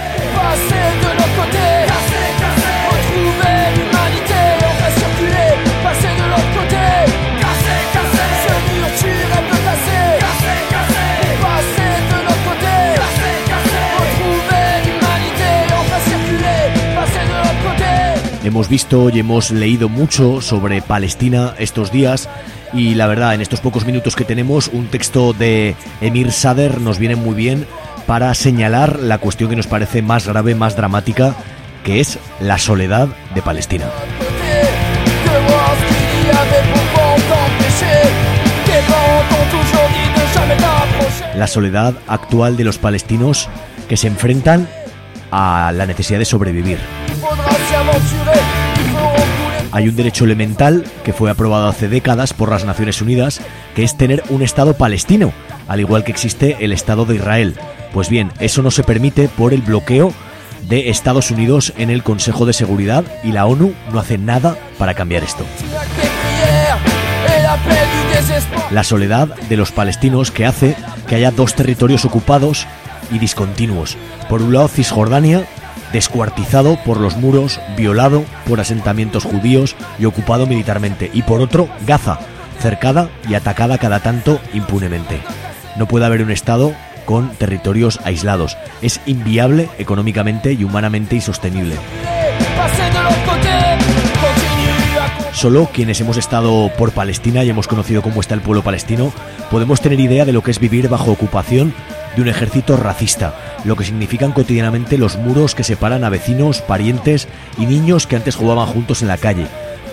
Hemos visto y hemos leído mucho sobre Palestina estos días, y la verdad, en estos pocos minutos que tenemos, un texto de Emir Sader nos viene muy bien para señalar la cuestión que nos parece más grave, más dramática, que es la soledad de Palestina. La soledad actual de los palestinos que se enfrentan a la necesidad de sobrevivir. Hay un derecho elemental que fue aprobado hace décadas por las Naciones Unidas, que es tener un Estado palestino, al igual que existe el Estado de Israel. Pues bien, eso no se permite por el bloqueo de Estados Unidos en el Consejo de Seguridad, y la ONU no hace nada para cambiar esto. La soledad de los palestinos que hace que haya dos territorios ocupados y discontinuos. Por un lado, Cisjordania, descuartizado por los muros, violado por asentamientos judíos y ocupado militarmente. Y por otro, Gaza, cercada y atacada cada tanto impunemente. No puede haber un Estado con territorios aislados. Es inviable económicamente y humanamente insostenible. Solo quienes hemos estado por Palestina y hemos conocido cómo está el pueblo palestino podemos tener idea de lo que es vivir bajo ocupación de un ejército racista, lo que significan cotidianamente los muros que separan a vecinos, parientes y niños que antes jugaban juntos en la calle,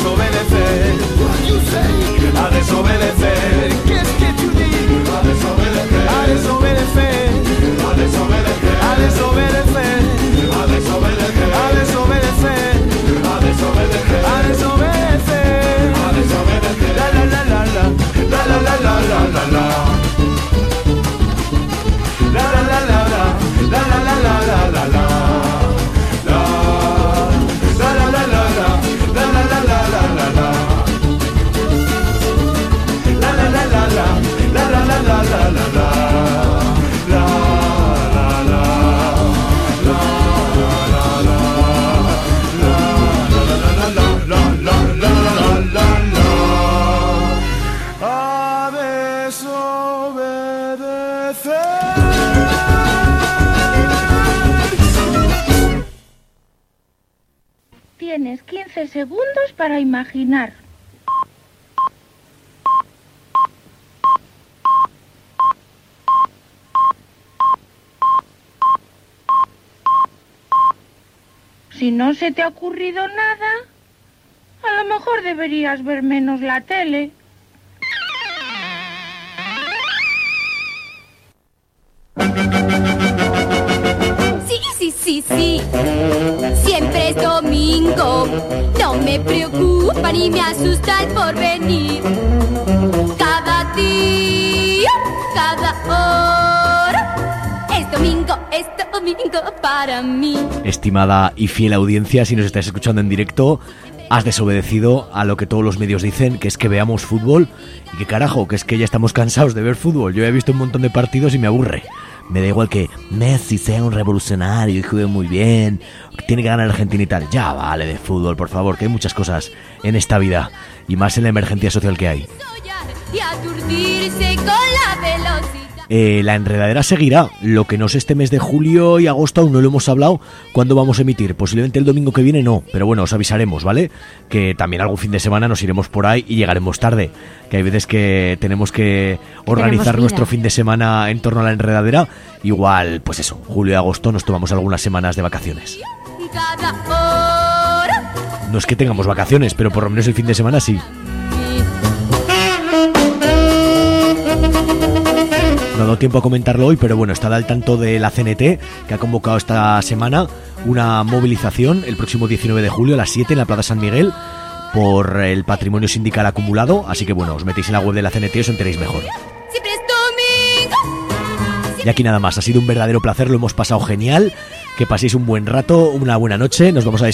desobedecer, a desobedecer, ¿qué es que tú dices? A desobedecer, a desobedecer, a desobedecer, a desobedecer, a desobedecer, a desobedecer, a desobedecer, a desobedecer, a desobedecer, la la la la la, la la la la la la la, la la la la la, la la la la la la la. Tienes quince segundos para imaginar. Si no se te ha ocurrido nada, a lo mejor deberías ver menos la tele. Sí, sí, sí, sí. Siempre es domingo. No me preocupa ni me asusta el porvenir. Cada día, cada hora. Es domingo, es domingo para mí. Estimada y fiel audiencia, si nos estáis escuchando en directo, has desobedecido a lo que todos los medios dicen, que es que veamos fútbol. Y que carajo, que es que ya estamos cansados de ver fútbol. Yo he visto un montón de partidos y me aburre. Me da igual que Messi sea un revolucionario y juegue muy bien, tiene que ganar Argentina y tal. Ya vale de fútbol, por favor, que hay muchas cosas en esta vida, y más en la emergencia social que hay. Y aturdirse con la velocidad. Eh, la enredadera seguirá. Lo que no sé este mes de julio y agosto aún no lo hemos hablado. ¿Cuándo vamos a emitir? Posiblemente el domingo que viene no, pero bueno, os avisaremos, ¿vale? Que también algún fin de semana nos iremos por ahí y llegaremos tarde. Que hay veces que tenemos que organizar nuestro fin de semana en torno a la enredadera. Igual, pues eso, julio y agosto nos tomamos algunas semanas de vacaciones. No es que tengamos vacaciones, pero por lo menos el fin de semana sí. No he dado tiempo a comentarlo hoy, pero bueno, está al tanto de la C N T, que ha convocado esta semana una movilización el próximo diecinueve de julio a las siete en la Plaza San Miguel por el patrimonio sindical acumulado. Así que bueno, os metéis en la web de la C N T y os enteréis mejor. Y aquí nada más, ha sido un verdadero placer, lo hemos pasado genial. Que paséis un buen rato, una buena noche, nos vamos a despedir.